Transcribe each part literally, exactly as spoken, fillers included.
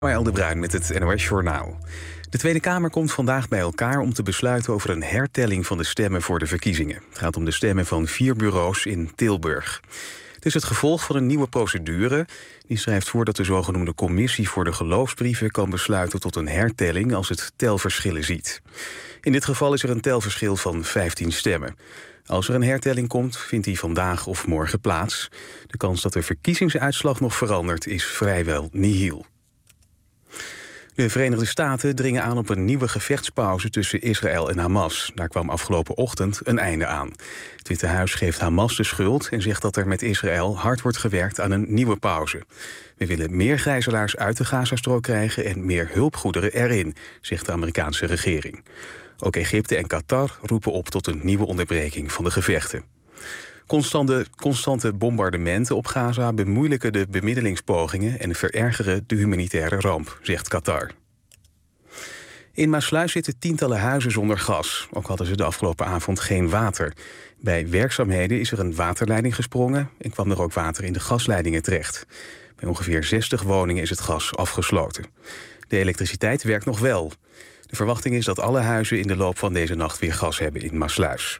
Maël de Bruin met het N O S Journaal. De Tweede Kamer komt vandaag bij elkaar om te besluiten over een hertelling van de stemmen voor de verkiezingen. Het gaat om de stemmen van vier bureaus in Tilburg. Het is het gevolg van een nieuwe procedure. Die schrijft voor dat de zogenoemde commissie voor de geloofsbrieven kan besluiten tot een hertelling als het telverschillen ziet. In dit geval is er een telverschil van vijftien stemmen. Als er een hertelling komt, vindt die vandaag of morgen plaats. De kans dat de verkiezingsuitslag nog verandert is vrijwel nihil. De Verenigde Staten dringen aan op een nieuwe gevechtspauze tussen Israël en Hamas. Daar kwam afgelopen ochtend een einde aan. Het Witte Huis geeft Hamas de schuld en zegt dat er met Israël hard wordt gewerkt aan een nieuwe pauze. We willen meer gijzelaars uit de Gazastrook krijgen en meer hulpgoederen erin, zegt de Amerikaanse regering. Ook Egypte en Qatar roepen op tot een nieuwe onderbreking van de gevechten. Constante, constante bombardementen op Gaza bemoeilijken de bemiddelingspogingen en verergeren de humanitaire ramp, zegt Qatar. In Maassluis zitten tientallen huizen zonder gas. Ook hadden ze de afgelopen avond geen water. Bij werkzaamheden is er een waterleiding gesprongen en kwam er ook water in de gasleidingen terecht. Bij ongeveer zestig woningen is het gas afgesloten. De elektriciteit werkt nog wel. De verwachting is dat alle huizen in de loop van deze nacht weer gas hebben in Maassluis.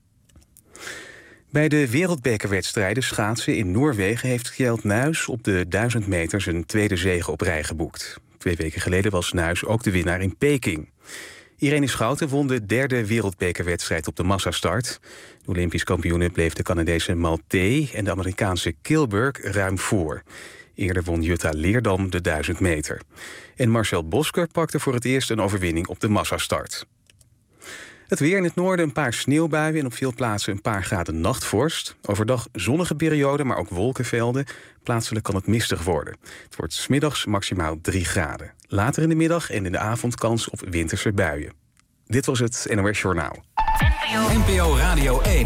Bij de wereldbekerwedstrijden schaatsen in Noorwegen heeft Gjeld Nuis op de duizend meter zijn tweede zege op rij geboekt. Twee weken geleden was Nuis ook de winnaar in Peking. Irene Schouten won de derde wereldbekerwedstrijd op de massastart. De Olympisch kampioene bleef de Canadese Malté en de Amerikaanse Kilburg ruim voor. Eerder won Jutta Leerdam de duizend meter. En Marcel Bosker pakte voor het eerst een overwinning op de massastart. Het weer in het noorden een paar sneeuwbuien en op veel plaatsen een paar graden nachtvorst. Overdag zonnige periode, maar ook wolkenvelden. Plaatselijk kan het mistig worden. Het wordt 's middags maximaal drie graden. Later in de middag en in de avond kans op winterse buien. Dit was het N O S Journaal. N P O Radio één.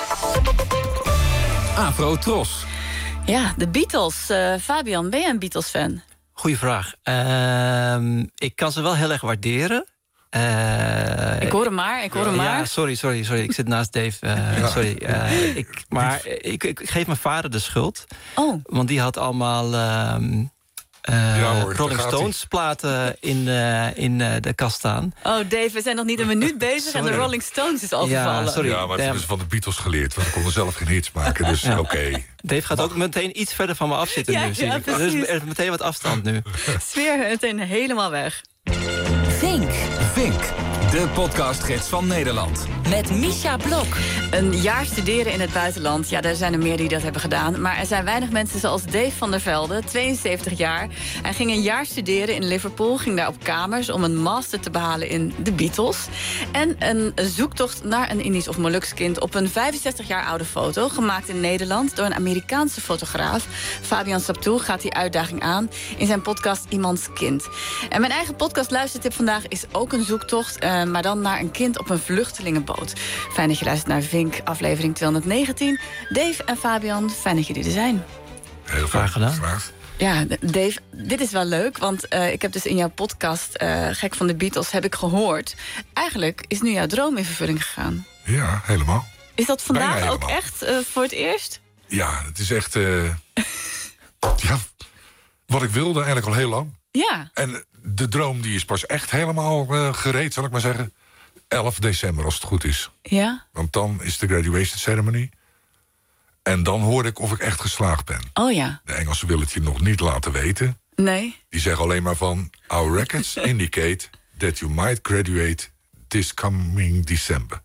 Afro Tros. Ja, de Beatles. Uh, Fabian, ben jij een Beatles-fan? Goeie vraag. Uh, ik kan ze wel heel erg waarderen. Uh, ik hoor hem maar, ik hoor hem ja, maar. Ja, sorry, sorry, sorry. Ik zit naast Dave. Uh, ja. Sorry. Uh, ik, maar ik, ik geef mijn vader de schuld. Oh. Want die had allemaal uh, uh, ja, hoor, Rolling Stones platen in, uh, in uh, de kast staan. Oh, Dave, we zijn nog niet een minuut bezig sorry. En de Rolling Stones is al gevallen. Ja, sorry. Ja, maar het hebben ze van de Beatles geleerd. Want ik konden zelf geen hits maken, dus ja. oké. Okay. Dave gaat ook meteen iets verder van me afzitten ja, nu. Zie ja, ik. Er is, er is meteen wat afstand nu. Sfeer meteen helemaal weg. Vink. Vink, de podcastgids van Nederland. Met Misha Blok. Een jaar studeren in het buitenland. Ja, er zijn er meer die dat hebben gedaan. Maar er zijn weinig mensen zoals Dave van der Velde, tweeënzeventig jaar. Hij ging een jaar studeren in Liverpool. Ging daar op kamers om een master te behalen in de Beatles. En een zoektocht naar een Indisch of Molukse kind op een vijfenzestig jaar oude foto. Gemaakt in Nederland door een Amerikaanse fotograaf. Fabian Saptoe gaat die uitdaging aan in zijn podcast Iemands Kind. En mijn eigen podcast luistertip vandaag is ook een zoektocht. Uh, maar dan naar een kind op een vluchtelingenboot. Fijn dat je luistert naar Vink, aflevering tweehonderdnegentien. Dave en Fabian, fijn dat jullie er zijn. Heel graag gedaan. Graag. Ja, Dave, dit is wel leuk, want uh, ik heb dus in jouw podcast uh, Gek van de Beatles heb ik gehoord. Eigenlijk is nu jouw droom in vervulling gegaan. Ja, helemaal. Is dat vandaag ook echt uh, voor het eerst? Ja, het is echt... Uh, ja, wat ik wilde eigenlijk al heel lang. Ja. En de droom die is pas echt helemaal uh, gereed, zal ik maar zeggen. elf december, als het goed is. Ja. Want dan is de graduation ceremony. En dan hoor ik of ik echt geslaagd ben. Oh ja. De Engelsen willen het je nog niet laten weten. Nee. Die zeggen alleen maar van... Our records indicate that you might graduate this coming December.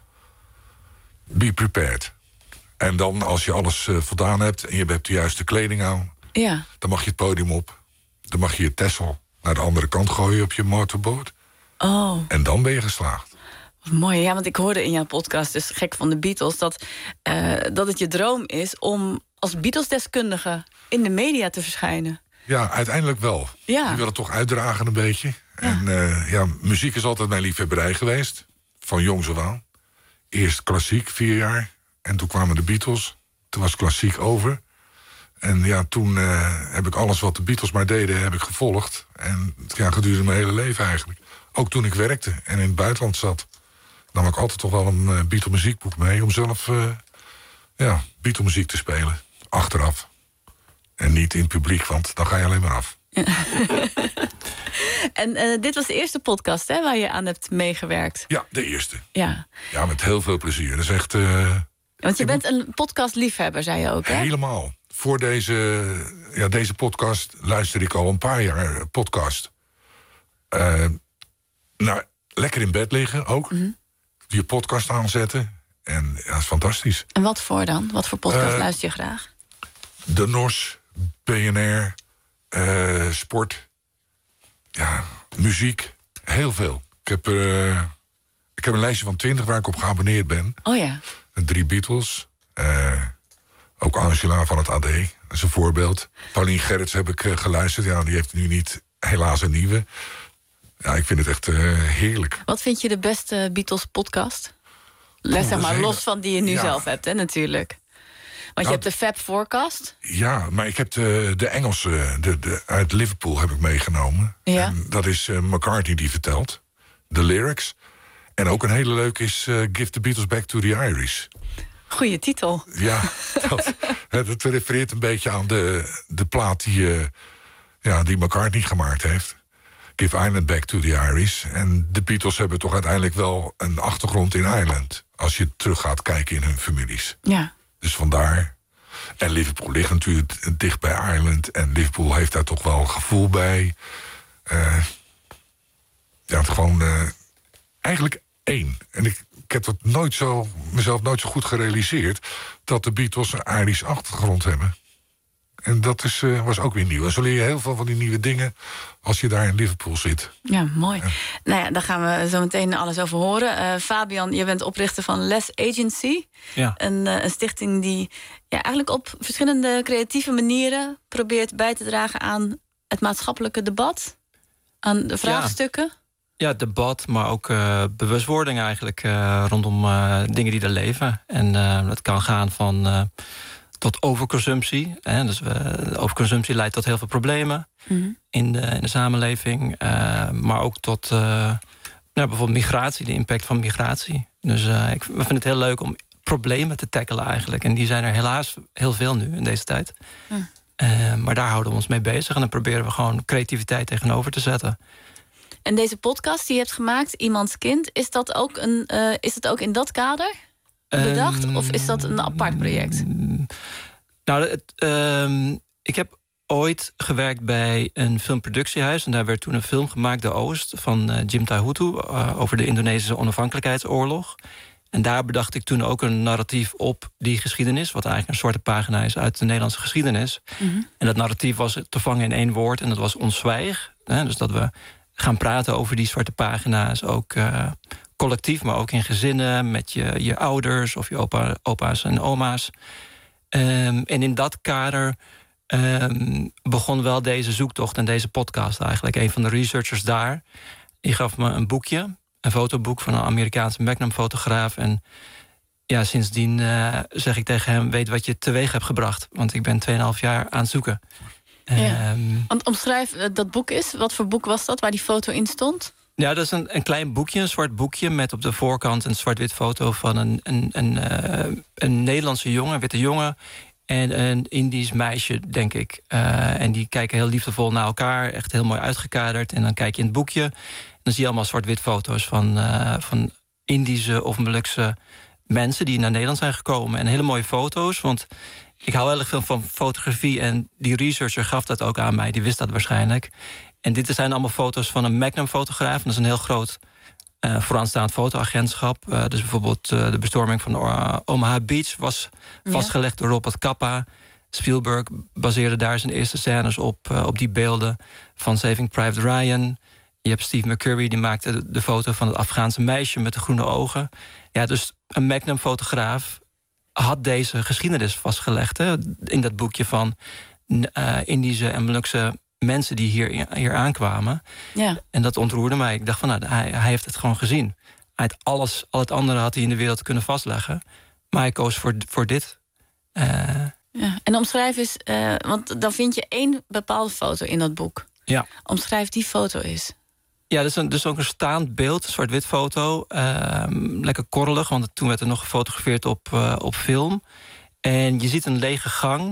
Be prepared. En dan, als je alles uh, voldaan hebt... en je hebt de juiste kleding aan... Ja. Dan mag je het podium op. Dan mag je je Texel naar de andere kant gooien op je motorboot. Oh. En dan ben je geslaagd. Wat mooi, ja, want ik hoorde in jouw podcast, dus Gek van de Beatles... dat, uh, dat het je droom is om als Beatles-deskundige in de media te verschijnen. Ja, uiteindelijk wel. Ja. Je wil het toch uitdragen een beetje. Ja. En uh, ja, muziek is altijd mijn liefhebberij geweest. Van jongs af aan. Eerst klassiek, vier jaar. En toen kwamen de Beatles. Toen was klassiek over. En ja, toen uh, heb ik alles wat de Beatles maar deden, heb ik gevolgd. En ja, gedurende mijn hele leven eigenlijk. Ook toen ik werkte en in het buitenland zat... nam ik altijd toch wel een uh, Beatle muziekboek mee... om zelf uh, ja, Beatle muziek te spelen. Achteraf. En niet in het publiek, want dan ga je alleen maar af. Ja. En uh, dit was de eerste podcast, hè, waar je aan hebt meegewerkt? Ja, de eerste. Ja, ja met heel veel plezier. Dat is echt... Uh, Want je bent een podcastliefhebber, zei je ook, hè? Helemaal. Voor deze, ja, deze podcast luister ik al een paar jaar podcast. Uh, nou, lekker in bed liggen ook. Mm-hmm. Je podcast aanzetten. En ja, dat is fantastisch. En wat voor dan? Wat voor podcast uh, luister je graag? De N O S, B N R, uh, sport, ja, muziek, heel veel. Ik heb, uh, ik heb een lijstje van twintig waar ik op geabonneerd ben. Oh ja. Drie Beatles, uh, ook Angela van het A D, dat is een voorbeeld. Paulien Gerrits heb ik uh, geluisterd, ja, die heeft nu niet helaas een nieuwe. Ja, ik vind het echt uh, heerlijk. Wat vind je de beste Beatles podcast? Les, zeg maar, los van die je nu ja. zelf hebt, hè, natuurlijk. Want nou, je hebt de Fab Forecast. Ja, maar ik heb de, de Engelse, de, de, uit Liverpool heb ik meegenomen. Ja. En dat is uh, McCartney die vertelt. De lyrics. En ook een hele leuke is uh, Give the Beatles Back to the Irish. Goeie titel. Ja, dat, dat refereert een beetje aan de, de plaat die, uh, ja, die McCartney gemaakt heeft. Give Ireland Back to the Irish. En de Beatles hebben toch uiteindelijk wel een achtergrond in Ireland. Als je terug gaat kijken in hun families. Ja. Dus vandaar. En Liverpool ligt natuurlijk dicht bij Ireland. En Liverpool heeft daar toch wel gevoel bij. Uh, ja, het gewoon uh, eigenlijk één. En ik, ik heb dat nooit zo, mezelf nooit zo goed gerealiseerd dat de Beatles een Irish achtergrond hebben. En dat is, uh, was ook weer nieuw. En zo leer je heel veel van die nieuwe dingen als je daar in Liverpool zit. Ja, mooi. Ja. Nou ja, daar gaan we zo meteen alles over horen. Uh, Fabian, je bent oprichter van Les Agency. Ja. Een, uh, een stichting die ja, eigenlijk op verschillende creatieve manieren probeert bij te dragen aan het maatschappelijke debat. Aan de vraagstukken. Ja, ja debat, maar ook uh, bewustwording eigenlijk uh, rondom uh, dingen die er leven. En uh, dat kan gaan van... Uh, tot overconsumptie. Hè. Dus we, overconsumptie leidt tot heel veel problemen mm-hmm. in, de, in de samenleving. Uh, maar ook tot uh, nou, bijvoorbeeld migratie, de impact van migratie. Dus uh, ik we vinden het heel leuk om problemen te tackelen eigenlijk. En die zijn er helaas heel veel nu in deze tijd. Mm. Uh, maar daar houden we ons mee bezig. En dan proberen we gewoon creativiteit tegenover te zetten. En deze podcast die je hebt gemaakt, Iemands Kind... is dat ook, een, uh, is dat ook in dat kader bedacht? Um, of is dat een apart project? Nou, het, um, ik heb ooit gewerkt bij een filmproductiehuis. En daar werd toen een film gemaakt, De Oost, van uh, Jim Taihutu, uh, over de Indonesische onafhankelijkheidsoorlog. En daar bedacht ik toen ook een narratief op die geschiedenis, wat eigenlijk een zwarte pagina is uit de Nederlandse geschiedenis. Mm-hmm. En dat narratief was te vangen in één woord en dat was ons zwijg. Hè, dus dat we gaan praten over die zwarte pagina's, ook uh, collectief, maar ook in gezinnen, met je, je ouders of je opa, opa's en oma's. Um, en in dat kader um, begon wel deze zoektocht en deze podcast eigenlijk. Een van de researchers daar, die gaf me een boekje, een fotoboek van een Amerikaanse Magnum-fotograaf. En ja, sindsdien uh, zeg ik tegen hem, weet wat je teweeg hebt gebracht. Want ik ben tweeënhalf jaar aan het zoeken. Ja. Um, Want omschrijf uh, dat boek is. Wat voor boek was dat, waar die foto in stond? Ja, dat is een, een klein boekje, een zwart boekje... met op de voorkant een zwart-wit foto van een, een, een, uh, een Nederlandse jongen, een witte jongen... en een Indisch meisje, denk ik. Uh, en die kijken heel liefdevol naar elkaar, echt heel mooi uitgekaderd. En dan kijk je in het boekje, en dan zie je allemaal zwart-wit foto's... van, uh, van Indische of Molukse mensen die naar Nederland zijn gekomen. En hele mooie foto's, want ik hou heel erg veel van fotografie... en die researcher gaf dat ook aan mij, die wist dat waarschijnlijk... En dit zijn allemaal foto's van een Magnum-fotograaf. Dat is een heel groot uh, vooraanstaand fotoagentschap. Uh, dus bijvoorbeeld uh, de bestorming van uh, Omaha Beach... was vastgelegd door Robert Capa. Spielberg baseerde daar zijn eerste scènes op, uh, op die beelden van Saving Private Ryan. Je hebt Steve McCurry, die maakte de, de foto van het Afghaanse meisje... met de groene ogen. Ja, dus een Magnum-fotograaf had deze geschiedenis vastgelegd... Hè, in dat boekje van uh, Indische en Molukse... mensen die hier, hier aankwamen. Ja. En dat ontroerde mij. Ik dacht van, nou, hij, hij heeft het gewoon gezien. Hij had alles, al het andere had hij in de wereld kunnen vastleggen. Maar hij koos voor, voor dit. Uh, ja. En omschrijf eens, uh, want dan vind je één bepaalde foto in dat boek. Ja. Omschrijf die foto eens. Ja, dat is, een, dus ook een staand beeld, een zwart-wit foto. Uh, lekker korrelig, want toen werd er nog gefotografeerd op, uh, op film. En je ziet een lege gang...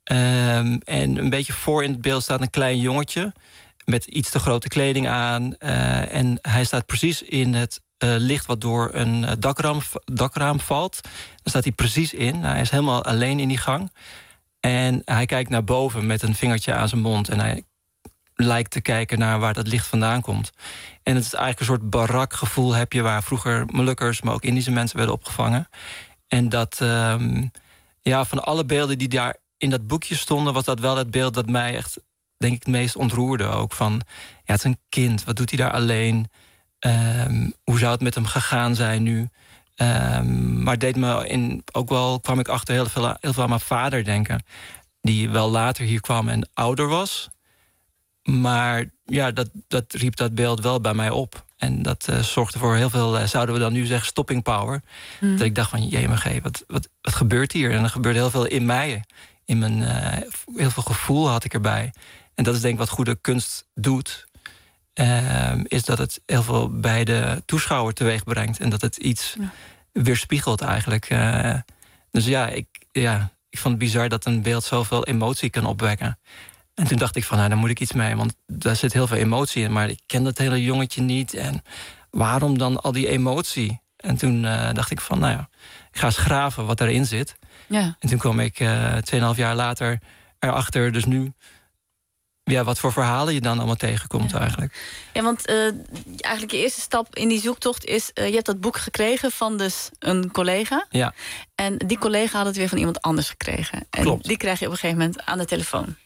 Um, en een beetje voor in het beeld staat een klein jongetje met iets te grote kleding aan. Uh, en hij staat precies in het uh, licht wat door een uh, dakraam, dakraam valt. Daar staat hij precies in. Hij is helemaal alleen in die gang. En hij kijkt naar boven met een vingertje aan zijn mond. En hij lijkt te kijken naar waar dat licht vandaan komt. En het is eigenlijk een soort barakgevoel heb je... waar vroeger Molukkers, maar ook Indische mensen werden opgevangen. En dat, um, ja, van alle beelden die daar in dat boekje stonden... was dat wel het beeld dat mij echt, denk ik, het meest ontroerde. Ook van, ja, het is een kind, wat doet hij daar alleen? Um, hoe zou het met hem gegaan zijn nu? Um, maar het deed me in, ook wel, kwam ik achter heel veel, heel veel aan mijn vader denken. Die wel later hier kwam en ouder was. Maar ja, dat, dat riep dat beeld wel bij mij op. En dat uh, zorgde voor heel veel, uh, zouden we dan nu zeggen, stopping power. Mm. Dat ik dacht van, jemig, wat, wat, wat gebeurt hier? En er gebeurde heel veel in mij. In mijn, uh, heel veel gevoel had ik erbij. En dat is denk ik wat goede kunst doet. Uh, is dat het heel veel bij de toeschouwer teweeg brengt. En dat het iets ja. weerspiegelt eigenlijk. Uh, dus ja ik, ja, ik vond het bizar dat een beeld zoveel emotie kan opwekken. En toen dacht ik van, nou, daar moet ik iets mee. Want daar zit heel veel emotie in. Maar ik ken dat hele jongetje niet. En waarom dan al die emotie? En toen uh, dacht ik van, nou ja, ik ga eens graven wat erin zit. Ja. En toen kwam ik uh, tweeënhalf jaar later erachter. Dus nu, ja, wat voor verhalen je dan allemaal tegenkomt ja. eigenlijk. Ja, want uh, eigenlijk je eerste stap in die zoektocht is... Uh, je hebt dat boek gekregen van dus een collega. Ja. En die collega had het weer van iemand anders gekregen. En Klopt. Die krijg je op een gegeven moment aan de telefoon.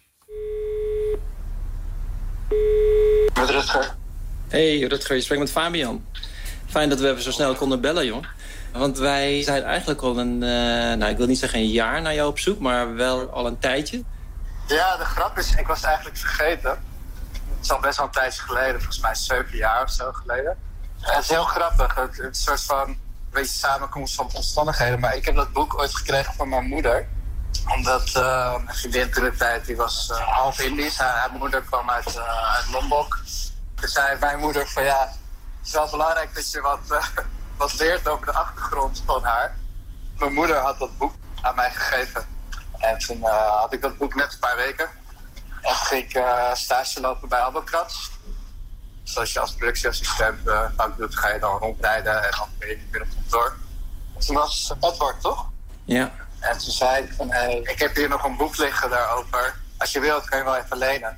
Met Rutger. Hey Rutger, je spreekt met Fabian. Fijn dat we even zo snel konden bellen, joh. Want wij zijn eigenlijk al een, uh, nou ik wil niet zeggen een jaar naar jou op zoek, maar wel al een tijdje. Ja, de grap is, ik was het eigenlijk vergeten. Het is al best wel een tijdje geleden, volgens mij zeven jaar of zo geleden. En het is heel grappig, het, het is een soort van, een beetje samenkomst van omstandigheden. Maar ik heb dat boek ooit gekregen van mijn moeder. Omdat uh, mijn vriendin toen de tijd, die was uh, half Indisch. Haar, haar moeder kwam uit, uh, uit Lombok. Dus zei mijn moeder van ja, het is wel belangrijk dat je wat, uh, wat leert over de achtergrond van haar. Mijn moeder had dat boek aan mij gegeven. En toen uh, had ik dat boek net een paar weken. En toen ging ik uh, stage lopen bij Albocrats. Zoals je als productieassistent uh, vaak doet, ga je dan rondrijden en dan ben je weer op kantoor. En toen was Edward, toch? Ja. En toen zei ik van, hey, ik heb hier nog een boek liggen daarover. Als je wilt, kan je wel even lenen.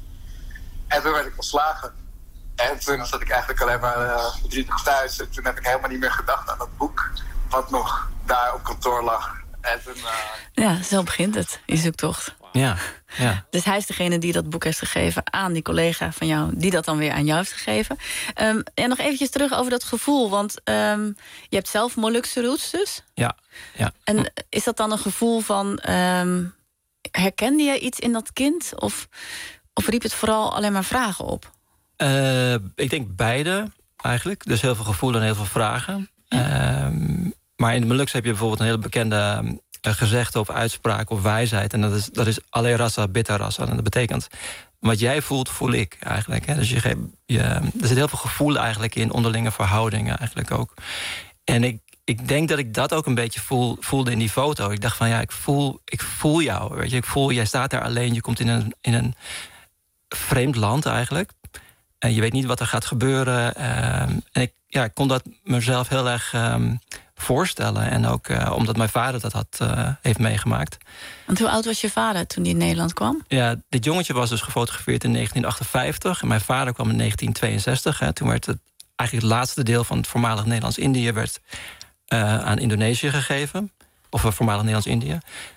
En toen werd ik ontslagen. En toen zat ik eigenlijk alleen maar uh, verdrietig thuis. En toen heb ik helemaal niet meer gedacht aan dat boek. Wat nog daar op kantoor lag. En toen, uh... Ja, zo begint het, je zoektocht. Ja, ja. Dus hij is degene die dat boek heeft gegeven aan die collega van jou... die dat dan weer aan jou heeft gegeven. Um, en nog eventjes terug over dat gevoel. Want um, je hebt zelf Molukse roots dus. Ja, ja. En is dat dan een gevoel van... Um, herkende je iets in dat kind? Of, of riep het vooral alleen maar vragen op? Uh, ik denk beide eigenlijk. Dus heel veel gevoel en heel veel vragen. Ja. Um, maar in het Moluks heb je bijvoorbeeld een hele bekende... Uh, gezegde of uitspraak of wijsheid. En dat is, dat is alle rasa, bitter rasa. En dat betekent, wat jij voelt, voel ik eigenlijk. Hè? Dus je, je, er zit heel veel gevoel eigenlijk in onderlinge verhoudingen eigenlijk ook. En ik, ik denk dat ik dat ook een beetje voel, voelde in die foto. Ik dacht van, ja, ik voel, ik voel jou. Weet je? Ik voel, jij staat daar alleen, je komt in een, in een vreemd land eigenlijk. En je weet niet wat er gaat gebeuren. Um, en ik, ja, ik kon dat mezelf heel erg... Um, voorstellen. En ook uh, omdat mijn vader dat had, uh, heeft meegemaakt. Want hoe oud was je vader toen hij in Nederland kwam? Ja, dit jongetje was dus gefotografeerd in negentien achtenvijftig. En mijn vader kwam in negentien tweeënzestig. Hè. Toen werd het eigenlijk het laatste deel van het voormalig Nederlands-Indië... werd uh, aan Indonesië gegeven. Of uh, voormalig Nederlands-Indië.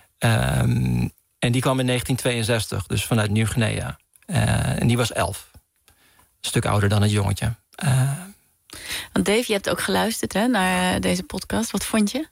Um, en die kwam in negentien tweeënzestig, dus vanuit Nieuw-Guinea. Uh, en die was elf. Een stuk ouder dan het jongetje. Uh, Want Dave, je hebt ook geluisterd hè, naar deze podcast. Wat vond je?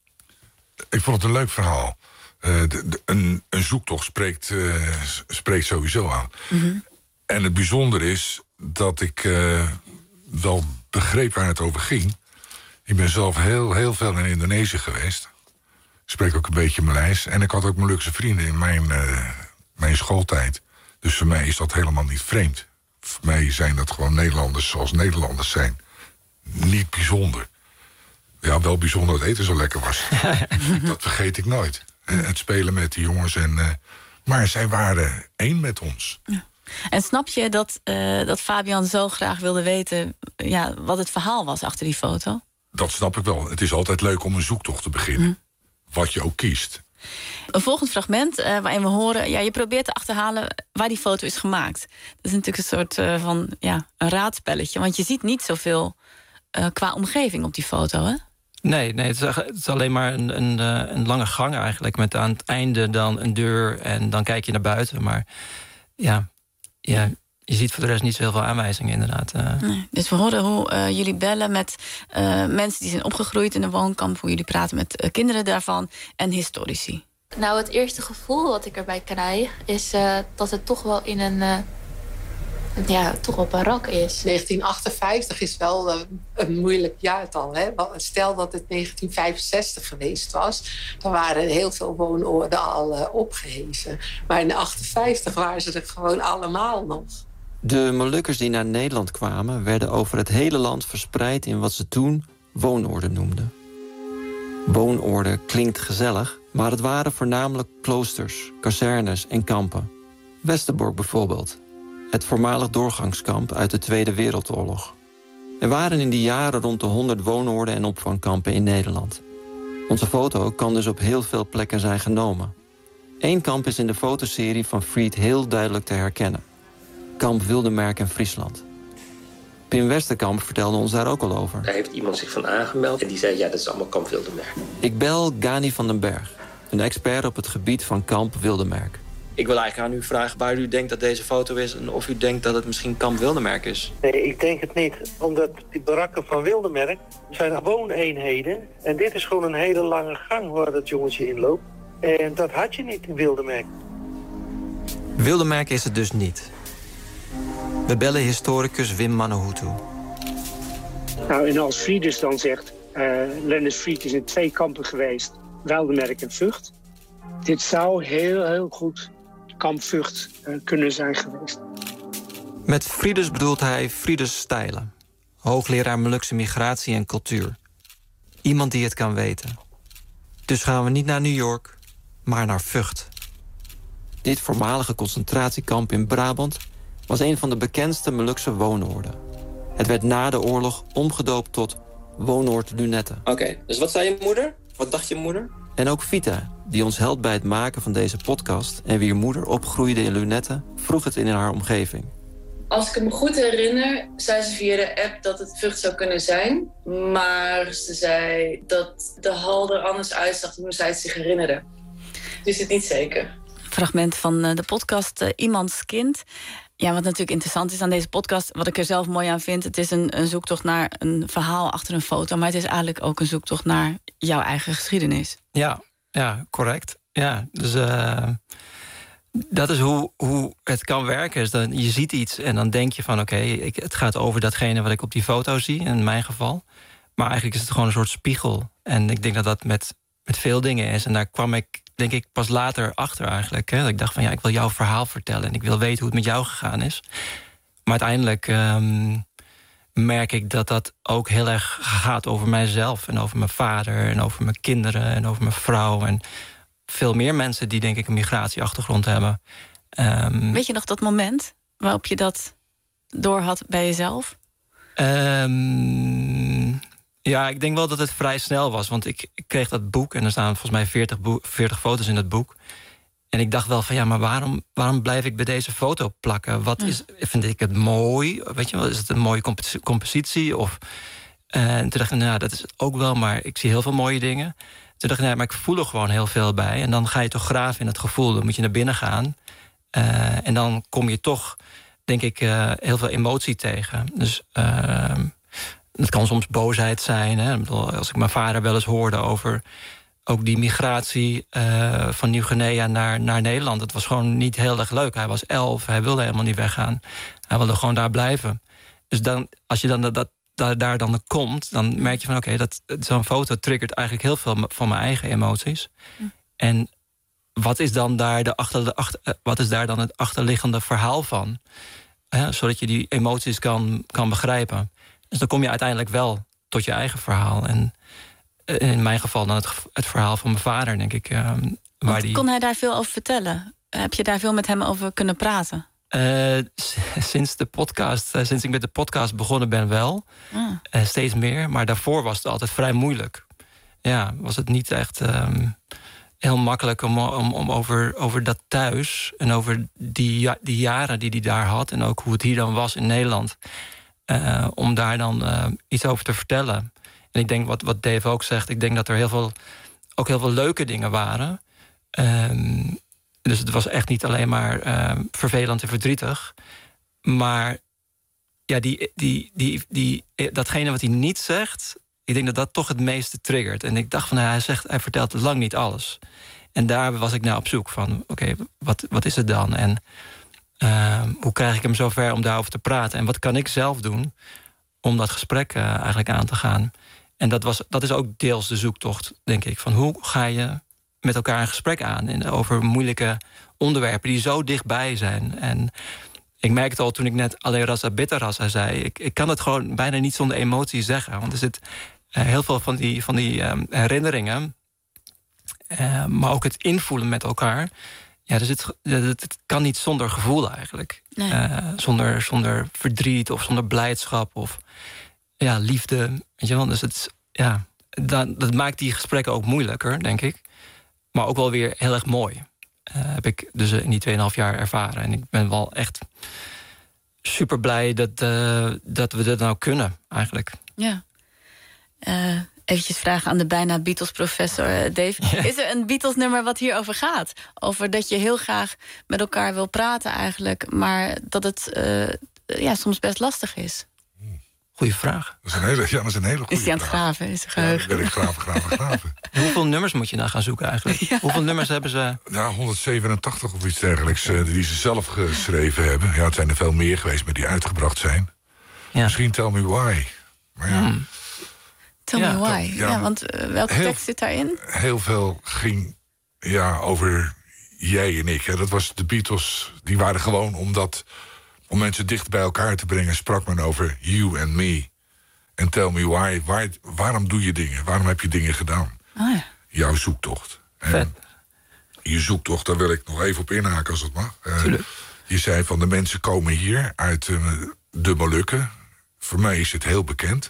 Ik vond het een leuk verhaal. Uh, de, de, een, een zoektocht spreekt, uh, spreekt sowieso aan. Mm-hmm. En het bijzondere is dat ik uh, wel begreep waar het over ging. Ik ben zelf heel, heel veel in Indonesië geweest. Ik spreek ook een beetje Maleis. En ik had ook Molukse vrienden in mijn, uh, mijn schooltijd. Dus voor mij is dat helemaal niet vreemd. Voor mij zijn dat gewoon Nederlanders zoals Nederlanders zijn. Niet bijzonder. Ja, wel bijzonder dat eten zo lekker was. Dat vergeet ik nooit. Uh, het spelen met die jongens en uh, Maar zij waren één met ons. Ja. En snap je dat, uh, dat Fabian zo graag wilde weten ja, wat het verhaal was achter die foto? Dat snap ik wel. Het is altijd leuk om een zoektocht te beginnen. Hm. Wat je ook kiest. Een volgend fragment uh, waarin we horen... Ja, je probeert te achterhalen waar die foto is gemaakt. Dat is natuurlijk een soort uh, van ja, een raadspelletje. Want je ziet niet zoveel uh, qua omgeving op die foto, hè? Nee, nee het, is, het is alleen maar een, een, een lange gang eigenlijk. Met aan het einde dan een deur en dan kijk je naar buiten. Maar ja, ja je ziet voor de rest niet zo heel veel aanwijzingen inderdaad. Uh. Nee, dus we horen hoe uh, jullie bellen met uh, mensen die zijn opgegroeid in een woonkamp. Hoe jullie praten met uh, kinderen daarvan en historici. Nou, het eerste gevoel wat ik erbij krijg is uh, dat het toch wel in een... Uh, ja, toch wel barak is. negentien achtenvijftig is wel uh, een moeilijk jaartal. Hè? Stel dat het negentien vijfenzestig geweest was, dan waren heel veel woonorden al uh, opgeheven. Maar in achtenvijftig waren ze er gewoon allemaal nog. De Molukkers die naar Nederland kwamen werden over het hele land verspreid in wat ze toen woonorden noemden. Woonorde klinkt gezellig, maar het waren voornamelijk kloosters, kazernes en kampen. Westerbork bijvoorbeeld. Het voormalig doorgangskamp uit de Tweede Wereldoorlog. Er waren in die jaren rond de honderd woonorden en opvangkampen in Nederland. Onze foto kan dus op heel veel plekken zijn genomen. Eén kamp is in de fotoserie van Fried heel duidelijk te herkennen. Kamp Wildemerk in Friesland. Pim Westerkamp vertelde ons daar ook al over. Daar heeft iemand zich van aangemeld en die zei, ja, dat is allemaal kamp Wildemerk. Ik bel Gani van den Berg, een expert op het gebied van kamp Wildemerk. Ik wil eigenlijk aan u vragen waar u denkt dat deze foto is en of u denkt dat het misschien kamp Wildemerk is. Nee, ik denk het niet. Omdat die barakken van Wildemerk zijn wooneenheden. En dit is gewoon een hele lange gang waar dat jongetje in loopt. En dat had je niet in Wildemerk. Wildemerk is het dus niet. We bellen historicus Wim Mannohoetu. Nou, en als Frieders dan zegt... Uh, Lennart Fried is in twee kampen geweest. Wildemerk en Vught. Dit zou heel, heel goed kamp Vught uh, kunnen zijn geweest. Met Frieders bedoelt hij Frieders Stijlen. Hoogleraar Molukse migratie en cultuur. Iemand die het kan weten. Dus gaan we niet naar New York, maar naar Vught. Dit voormalige concentratiekamp in Brabant was een van de bekendste Molukse woonoorden. Het werd na de oorlog omgedoopt tot woonoord Lunette. Oké, okay, dus wat zei je moeder? Wat dacht je moeder? En ook Vita, die ons helpt bij het maken van deze podcast... en wier moeder opgroeide in Lunette, vroeg het in haar omgeving. Als ik het me goed herinner, zei ze via de app dat het Vught zou kunnen zijn. Maar ze zei dat de hal er anders uitzag toen zij het zich herinnerde. Dus het niet zeker. Fragment van de podcast uh, Iemands Kind. Ja, wat natuurlijk interessant is aan deze podcast, wat ik er zelf mooi aan vind... het is een, een zoektocht naar een verhaal achter een foto... maar het is eigenlijk ook een zoektocht naar jouw eigen geschiedenis. Ja, ja, correct. Ja, dus uh, dat is hoe, hoe het kan werken. Is dat je ziet iets en dan denk je van... oké, okay, het gaat over datgene wat ik op die foto zie, in mijn geval. Maar eigenlijk is het gewoon een soort spiegel. En ik denk dat dat met, met veel dingen is. En daar kwam ik, denk ik, pas later achter eigenlijk. Hè? Dat ik dacht van, ja, ik wil jouw verhaal vertellen... en ik wil weten hoe het met jou gegaan is. Maar uiteindelijk... Um, merk ik dat dat ook heel erg gaat over mijzelf... en over mijn vader en over mijn kinderen en over mijn vrouw... en veel meer mensen die, denk ik, een migratieachtergrond hebben. Um, Weet je nog dat moment waarop je dat doorhad bij jezelf? Um, ja, ik denk wel dat het vrij snel was. Want ik, ik kreeg dat boek en er staan volgens mij veertig, boek, veertig foto's in dat boek... En ik dacht wel van, ja, maar waarom, waarom blijf ik bij deze foto plakken? Wat is, vind ik het mooi? Weet je wel, is het een mooie compositie? Of, uh, en toen dacht ik, nou, dat is het ook wel, maar ik zie heel veel mooie dingen. Toen dacht ik, nou, maar ik voel er gewoon heel veel bij. En dan ga je toch graven in het gevoel. Dan moet je naar binnen gaan. Uh, en dan kom je toch, denk ik, uh, heel veel emotie tegen. Dus uh, het kan soms boosheid zijn. Hè? Ik bedoel, als ik mijn vader wel eens hoorde over... ook die migratie uh, van Nieuw-Guinea naar, naar Nederland. Het was gewoon niet heel erg leuk. Hij was elf, hij wilde helemaal niet weggaan. Hij wilde gewoon daar blijven. Dus dan, als je dan dat, dat, daar, daar dan komt... dan merk je van, oké, okay, dat zo'n foto triggert eigenlijk heel veel van mijn eigen emoties. Mm. En wat is dan daar, de achter, de achter, wat is daar dan het achterliggende verhaal van? Uh, zodat je die emoties kan, kan begrijpen. Dus dan kom je uiteindelijk wel tot je eigen verhaal. En in mijn geval dan het, het verhaal van mijn vader, denk ik. Uh, waar die... Kon hij daar veel over vertellen? heb je daar veel met hem over kunnen praten? Uh, sinds de podcast, uh, sinds ik met de podcast begonnen ben wel. Ah. Uh, steeds meer, maar daarvoor was het altijd vrij moeilijk. Ja, was het niet echt um, heel makkelijk om, om, om over, over dat thuis... en over die, die jaren die hij daar had... en ook hoe het hier dan was in Nederland... Uh, om daar dan uh, iets over te vertellen. En ik denk, wat, wat Dave ook zegt... ik denk dat er heel veel, ook heel veel leuke dingen waren... Um, Dus het was echt niet alleen maar uh, vervelend en verdrietig. Maar ja, die, die, die, die, datgene wat hij niet zegt... ik denk dat dat toch het meeste triggert. En ik dacht van, hij, zegt, hij vertelt lang niet alles. En daar was ik naar op zoek van... oké, okay, wat, wat is het dan? En uh, hoe krijg ik hem zover om daarover te praten? En wat kan ik zelf doen om dat gesprek uh, eigenlijk aan te gaan? En dat, was, dat is ook deels de zoektocht, denk ik. Van hoe ga je... met elkaar een gesprek aan en over moeilijke onderwerpen die zo dichtbij zijn. En ik merkte al toen ik net alleen Rasa Bitterrasa zei... Ik, ik kan het gewoon bijna niet zonder emotie zeggen. Want er zit uh, heel veel van die, van die um, herinneringen... Uh, maar ook het invoelen met elkaar... ja, er zit, het, het kan niet zonder gevoel eigenlijk. Nee. Uh, zonder, zonder verdriet of zonder blijdschap of ja, liefde. Weet je wel? Dus het, ja, dat, dat maakt die gesprekken ook moeilijker, denk ik. Maar ook wel weer heel erg mooi. Uh, heb ik dus in die tweeënhalf jaar ervaren. En ik ben wel echt super blij dat, uh, dat we dat nou kunnen, eigenlijk. Ja. Uh, eventjes vragen aan de bijna Beatles-professor uh, Dave. Ja. Is er een Beatles-nummer wat hierover gaat? Over dat je heel graag met elkaar wil praten eigenlijk... maar dat het uh, ja, soms best lastig is? Goeie vraag. Dat is een hele, ja, dat is een hele goede vraag. Is hij aan het graven? Is geheugen? Ja, dan ben ik graven, graven, graven. Hoeveel nummers moet je nou gaan zoeken eigenlijk? Ja. Hoeveel nummers hebben ze? Ja, honderdzevenentachtig of iets dergelijks uh, die ze zelf geschreven hebben. Ja, het zijn er veel meer geweest, maar die uitgebracht zijn. Ja. Misschien Tell Me Why. Maar ja. Hmm. Tell ja. Me Why. Ja, ja want uh, welke heel, tekst zit daarin? Heel veel ging ja, over jij en ik. Hè. Dat was de Beatles. Die waren gewoon omdat... om mensen dicht bij elkaar te brengen, sprak men over you and me. En tell me why. Waar, waarom doe je dingen? Waarom heb je dingen gedaan? Oh ja. Jouw zoektocht. En je zoektocht, daar wil ik nog even op inhaken als het mag. Uh, je zei van de mensen komen hier uit uh, de Molukken. Voor mij is het heel bekend.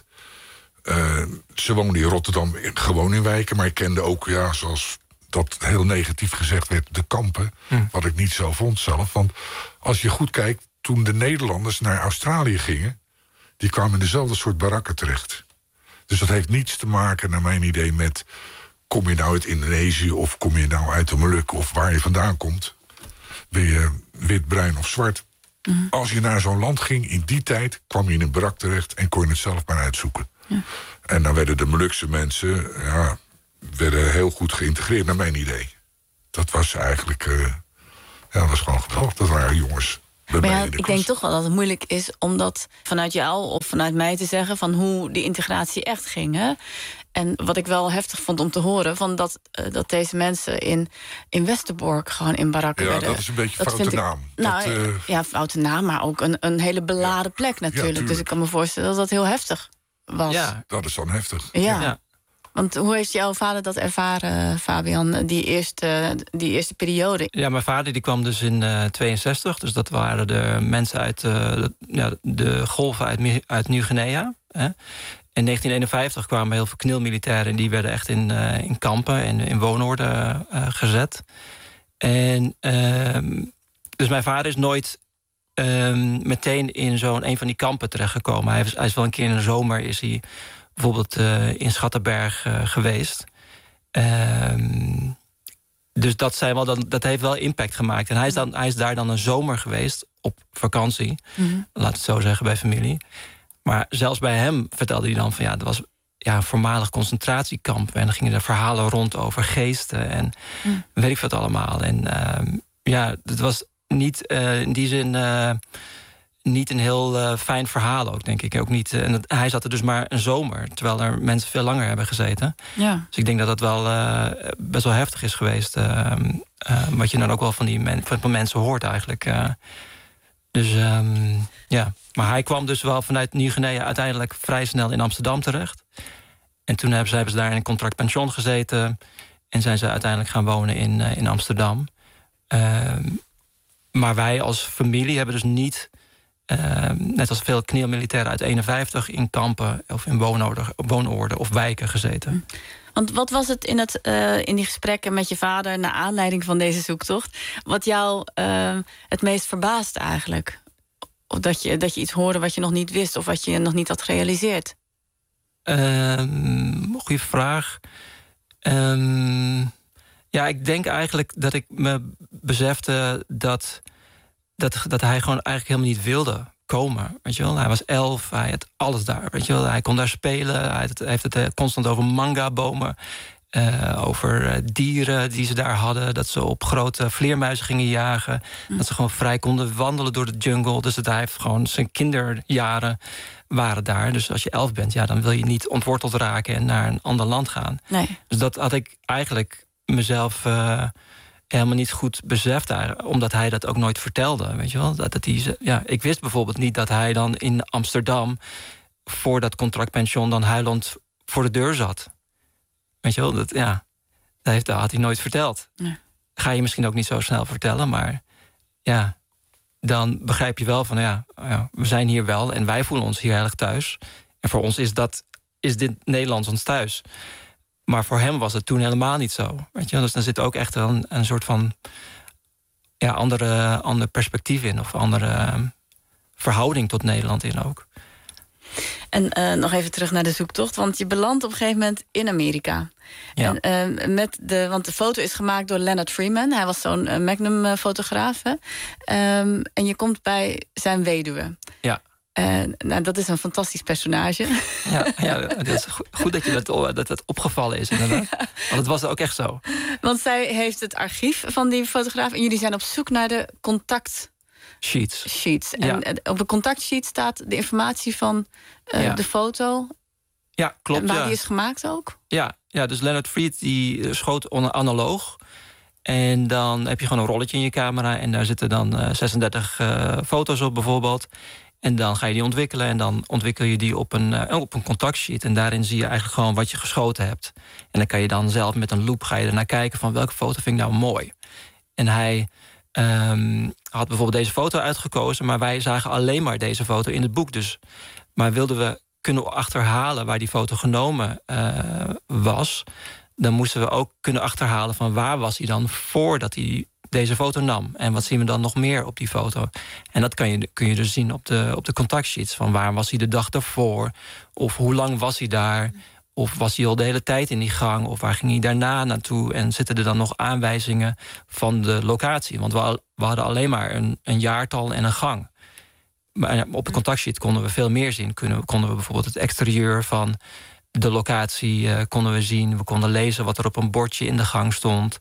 Uh, ze woonden in Rotterdam gewoon in wijken. Maar ik kende ook, ja, zoals dat heel negatief gezegd werd, de kampen. Hm. Wat ik niet zo vond zelf. Want als je goed kijkt, toen de Nederlanders naar Australië gingen... die kwamen in dezelfde soort barakken terecht. Dus dat heeft niets te maken, naar mijn idee, met... kom je nou uit Indonesië of kom je nou uit de Molukken... of waar je vandaan komt. Ben je wit, bruin of zwart. Mm. Als je naar zo'n land ging, in die tijd... kwam je in een barak terecht en kon je het zelf maar uitzoeken. Ja. En dan werden de Molukse mensen... Ja, werden heel goed geïntegreerd, naar mijn idee. Dat was eigenlijk... Uh, ja, dat was gewoon geweldig. Dat waren jongens... Maar ja, ik denk toch wel dat het moeilijk is om dat vanuit jou of vanuit mij te zeggen... van hoe die integratie echt ging. Hè? En wat ik wel heftig vond om te horen... Van dat, uh, dat deze mensen in, in Westerbork gewoon in barakken ja, werden. Ja, dat is een beetje een foute naam. Nou, dat, uh... ja, foute naam, maar ook een, een hele beladen ja. plek natuurlijk. Ja, dus ik kan me voorstellen dat dat heel heftig was. Ja, dat is dan heftig. Ja. ja. Want hoe heeft jouw vader dat ervaren, Fabian, die eerste, die eerste periode? Ja, mijn vader die kwam dus in uh, tweeënzestig. Dus dat waren de mensen uit uh, de, ja, de golven uit, uit Nieuw-Guinea. Hè. In negentien eenenvijftig kwamen heel veel knilmilitairen... en die werden echt in, uh, in kampen en in woonoorden uh, gezet. En uh, dus mijn vader is nooit uh, meteen in zo'n een van die kampen terechtgekomen. Hij is, hij is wel een keer in de zomer... is hij bijvoorbeeld uh, in Schattenberg uh, geweest. Uh, dus dat, zijn wel dan, dat heeft wel impact gemaakt. En hij is, dan, hij is daar dan een zomer geweest, op vakantie. Mm-hmm. Laat het zo zeggen, bij familie. Maar zelfs bij hem vertelde hij dan van... ja, dat was ja, een voormalig concentratiekamp. En dan gingen er verhalen rond over geesten. En mm. weet ik wat allemaal. En uh, ja, het was niet uh, in die zin... Uh, niet een heel uh, fijn verhaal ook, denk ik. Ook niet, uh, en dat, hij zat er dus maar een zomer... terwijl er mensen veel langer hebben gezeten. Ja. Dus ik denk dat dat wel uh, best wel heftig is geweest. Uh, uh, wat je dan ook wel van die men, van mensen hoort eigenlijk. Uh, dus um, ja. Maar hij kwam dus wel vanuit Nieuw-Guinea... uiteindelijk vrij snel in Amsterdam terecht. En toen hebben ze, hebben ze daar in een contract pension gezeten... en zijn ze uiteindelijk gaan wonen in, uh, in Amsterdam... Uh, maar wij als familie hebben dus niet... Uh, net als veel knielmilitairen uit eenenvijftig... in kampen of in woonoorden, woonoorden of wijken gezeten. Want wat was het in, het, uh, in die gesprekken met je vader... naar aanleiding van deze zoektocht... wat jou uh, het meest verbaasde eigenlijk? Of dat je, dat je iets hoorde wat je nog niet wist... of wat je nog niet had gerealiseerd? Uh, goeie vraag. Um, ja, ik denk eigenlijk dat ik me besefte... dat, dat, dat hij gewoon eigenlijk helemaal niet wilde komen. Weet je wel? Hij was elf, hij had alles daar. Weet je wel? Hij kon daar spelen. Hij heeft het, het constant over mangabomen. Uh, over uh, dieren die ze daar hadden. Dat ze op grote vleermuizen gingen jagen. Mm. Dat ze gewoon vrij konden wandelen door de jungle. Dus dat hij heeft gewoon zijn kinderjaren waren daar. Dus als je elf bent, ja, dan wil je niet ontworteld raken... en naar een ander land gaan. Nee. Dus dat had ik eigenlijk mezelf... Uh, helemaal niet goed beseft daar, omdat hij dat ook nooit vertelde, weet je wel? Dat, dat hij, ja, ik wist bijvoorbeeld niet dat hij dan in Amsterdam voor dat contractpension dan huilend voor de deur zat. Weet je wel? Dat, ja, dat, heeft, dat had hij nooit verteld. Nee. Ga je misschien ook niet zo snel vertellen, maar ja, dan begrijp je wel van ja, ja, we zijn hier wel en wij voelen ons hier heel erg thuis. En voor ons is dat is dit Nederlands ons thuis. Maar voor hem was het toen helemaal niet zo. Weet je? Dus dan zit ook echt een, een soort van ja, andere, andere perspectief in. Of andere uh, verhouding tot Nederland in ook. En uh, nog even terug naar de zoektocht. Want je belandt op een gegeven moment in Amerika. Ja. En, uh, met de, want de foto is gemaakt door Leonard Freeman. Hij was zo'n uh, Magnum-fotograaf. Um, en je komt bij zijn weduwe. Ja. Uh, nou, dat is een fantastisch personage. Ja, ja, het is goed dat je dat, dat het opgevallen is, inderdaad. Ja. Want het was ook echt zo. Want zij heeft het archief van die fotograaf... en jullie zijn op zoek naar de contact... Sheets. Sheets. En ja. op de contactsheet staat de informatie van uh, ja. de foto. Ja, klopt. En waar ja. die is gemaakt ook? Ja, ja, dus Leonard Fried die schoot analoog. En dan heb je gewoon een rolletje in je camera... en daar zitten dan uh, zesendertig uh, foto's op bijvoorbeeld... En dan ga je die ontwikkelen en dan ontwikkel je die op een, uh, op een contactsheet. En daarin zie je eigenlijk gewoon wat je geschoten hebt. En dan kan je dan zelf met een loop ga je ernaar kijken... van welke foto vind ik nou mooi. En hij um, had bijvoorbeeld deze foto uitgekozen... maar wij zagen alleen maar deze foto in het boek. Dus, maar wilden we kunnen achterhalen waar die foto genomen uh, was... dan moesten we ook kunnen achterhalen van waar was hij dan... voordat hij deze foto nam. En wat zien we dan nog meer op die foto? En dat kan je, kun je dus zien op de, op de contactsheets. Van waar was hij de dag daarvoor? Of hoe lang was hij daar? Of was hij al de hele tijd in die gang? Of waar ging hij daarna naartoe? En zitten er dan nog aanwijzingen van de locatie? Want we, al, we hadden alleen maar een, een jaartal en een gang. Maar op de contactsheet konden we veel meer zien. Konden, konden we bijvoorbeeld het exterieur van de locatie uh, konden we zien. We konden lezen wat er op een bordje in de gang stond.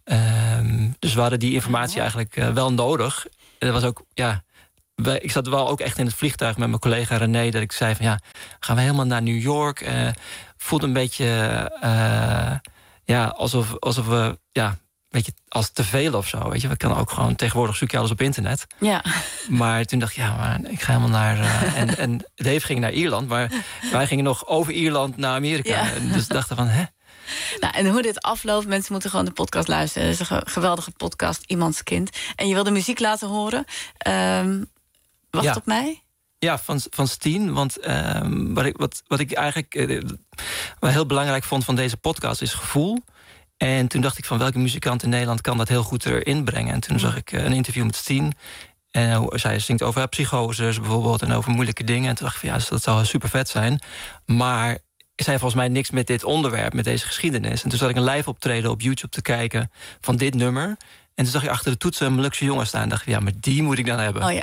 Um, dus we hadden die informatie eigenlijk uh, wel nodig. En dat was ook, ja... We, ik zat wel ook echt in het vliegtuig met mijn collega René... dat ik zei van, ja, gaan we helemaal naar New York? Uh, voelt een beetje... Uh, ja, alsof, alsof we... ja, een beetje als te veel of zo, weet je. We kunnen ook gewoon... tegenwoordig zoek je alles op internet. Ja. Maar toen dacht ik, ja, maar ik ga helemaal naar... Uh, en, en Dave ging naar Ierland, maar wij gingen nog over Ierland naar Amerika. Ja. Dus dachten van, hè? Nou, en hoe dit afloopt, mensen moeten gewoon de podcast luisteren. Het is een geweldige podcast, Iemands Kind. En je wilde muziek laten horen. Um, wacht ja. op mij? Ja, van, van Steen. Want um, wat, ik, wat, wat ik eigenlijk uh, wat heel belangrijk vond van deze podcast is gevoel. En toen dacht ik van welke muzikant in Nederland kan dat heel goed erin brengen. En toen mm. zag ik uh, een interview met Steen. En uh, zij zingt over uh, psychoses bijvoorbeeld en over moeilijke dingen. En toen dacht ik van ja, dat zou super vet zijn. Maar zij volgens mij niks met dit onderwerp, met deze geschiedenis. En toen zat ik een live optreden op YouTube te kijken van dit nummer. En toen zag je achter de toetsen een Molukse jongen staan. En dacht ik, ja, maar die moet ik dan hebben. Oh ja.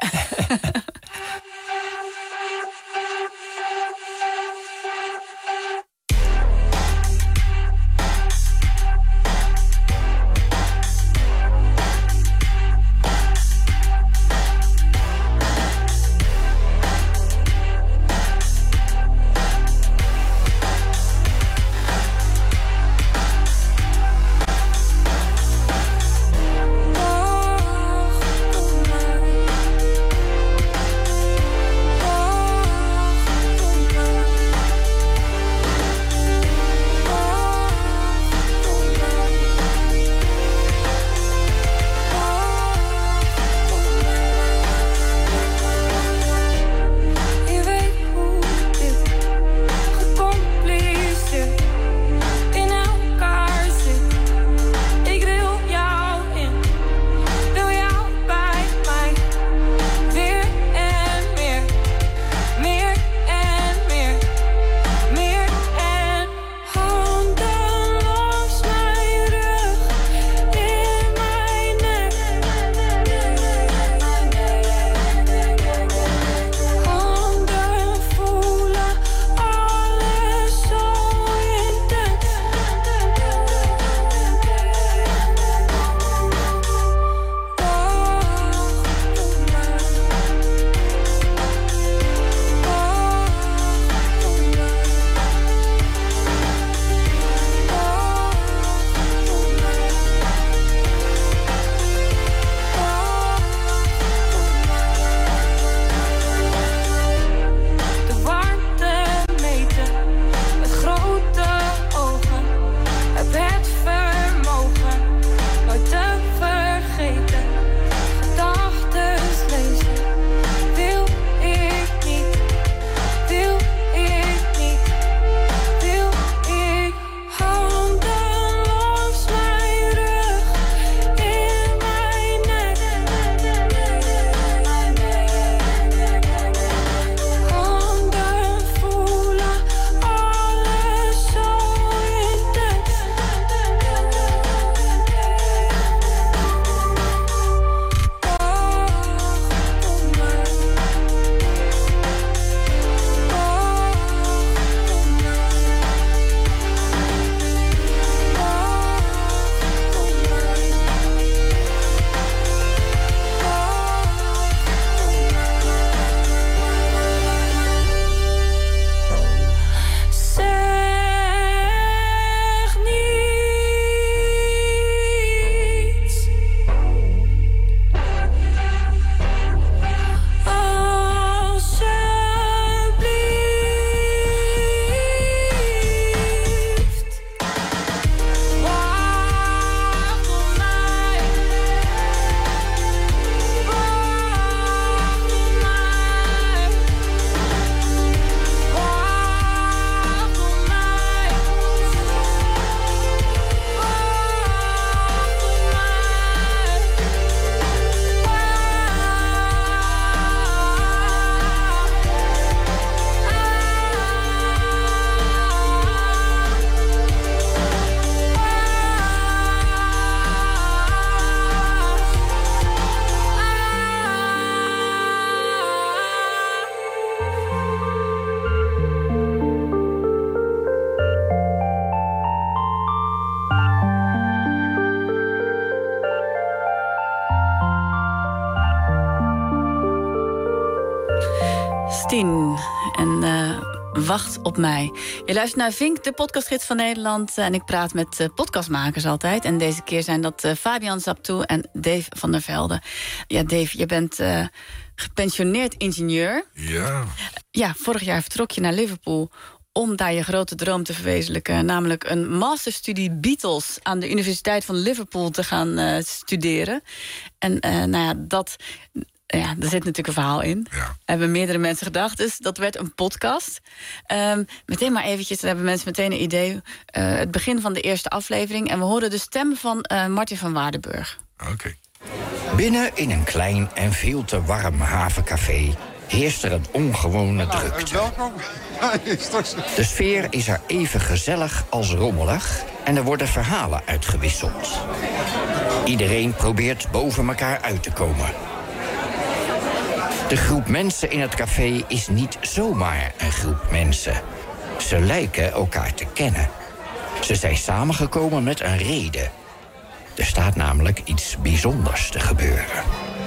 zestien. En uh, wacht op mij. Je luistert naar Vink, de podcastgids van Nederland. En ik praat met uh, podcastmakers altijd. En deze keer zijn dat uh, Fabian Zaptoe en Dave van der Velde. Ja, Dave, je bent uh, gepensioneerd ingenieur. Ja. Ja, vorig jaar vertrok je naar Liverpool om daar je grote droom te verwezenlijken. Namelijk een masterstudie Beatles aan de Universiteit van Liverpool te gaan uh, studeren. En uh, nou ja, dat... Ja, er zit natuurlijk een verhaal in. Ja. Hebben meerdere mensen gedacht. Dus dat werd een podcast. Um, meteen maar eventjes, dan hebben mensen meteen een idee. Uh, het begin van de eerste aflevering. En we horen de stem van uh, Martin van Waardenburg. Oké. Okay. Binnen in een klein en veel te warm havencafé heerst er een ongewone drukte. Welkom. De sfeer is er even gezellig als rommelig en er worden verhalen uitgewisseld. Iedereen probeert boven elkaar uit te komen. De groep mensen in het café is niet zomaar een groep mensen. Ze lijken elkaar te kennen. Ze zijn samengekomen met een reden. Er staat namelijk iets bijzonders te gebeuren.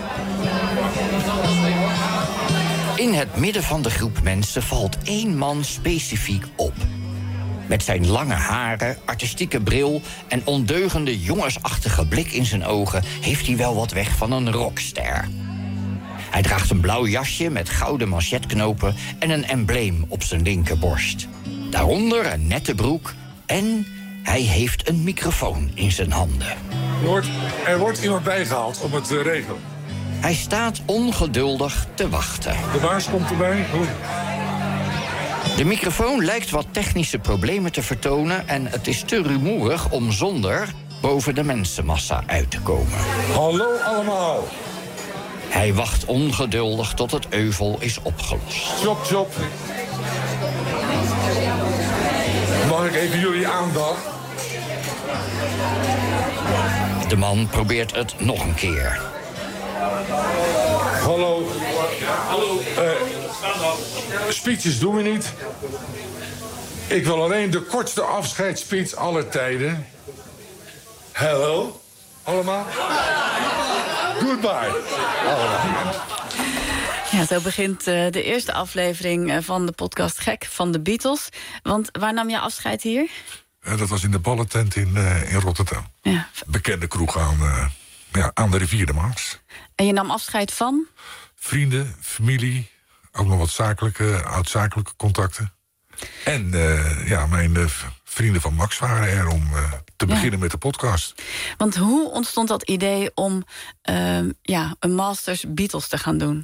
In het midden van de groep mensen valt één man specifiek op. Met zijn lange haren, artistieke bril en ondeugende jongensachtige blik in zijn ogen heeft hij wel wat weg van een rockster. Hij draagt een blauw jasje met gouden manchetknopen en een embleem op zijn linkerborst. Daaronder een nette broek en hij heeft een microfoon in zijn handen. Er wordt, er wordt iemand bijgehaald om het te regelen. Hij staat ongeduldig te wachten. De baas komt erbij. Hoe? De microfoon lijkt wat technische problemen te vertonen en het is te rumoerig om zonder boven de mensenmassa uit te komen. Hallo allemaal. Hij wacht ongeduldig tot het euvel is opgelost. Chop, chop. Mag ik even jullie aandacht? De man probeert het nog een keer. Hallo. Hallo. Uh, speeches doen we niet. Ik wil alleen de kortste afscheidsspeech aller tijden. Hallo. Allemaal. Goodbye. Allemaal. Ja, zo begint uh, de eerste aflevering uh, van de podcast Gek van de Beatles. Want waar nam je afscheid hier? Uh, dat was in de ballentent in, uh, in Rotterdam. Ja. Bekende kroeg aan, uh, ja, aan de rivier de Maas. En je nam afscheid van? Vrienden, familie, ook nog wat zakelijke, oud-zakelijke contacten. En uh, ja, mijn uh, vrienden van Max waren er om uh, te ja. beginnen met de podcast. Want hoe ontstond dat idee om uh, ja, een Masters Beatles te gaan doen?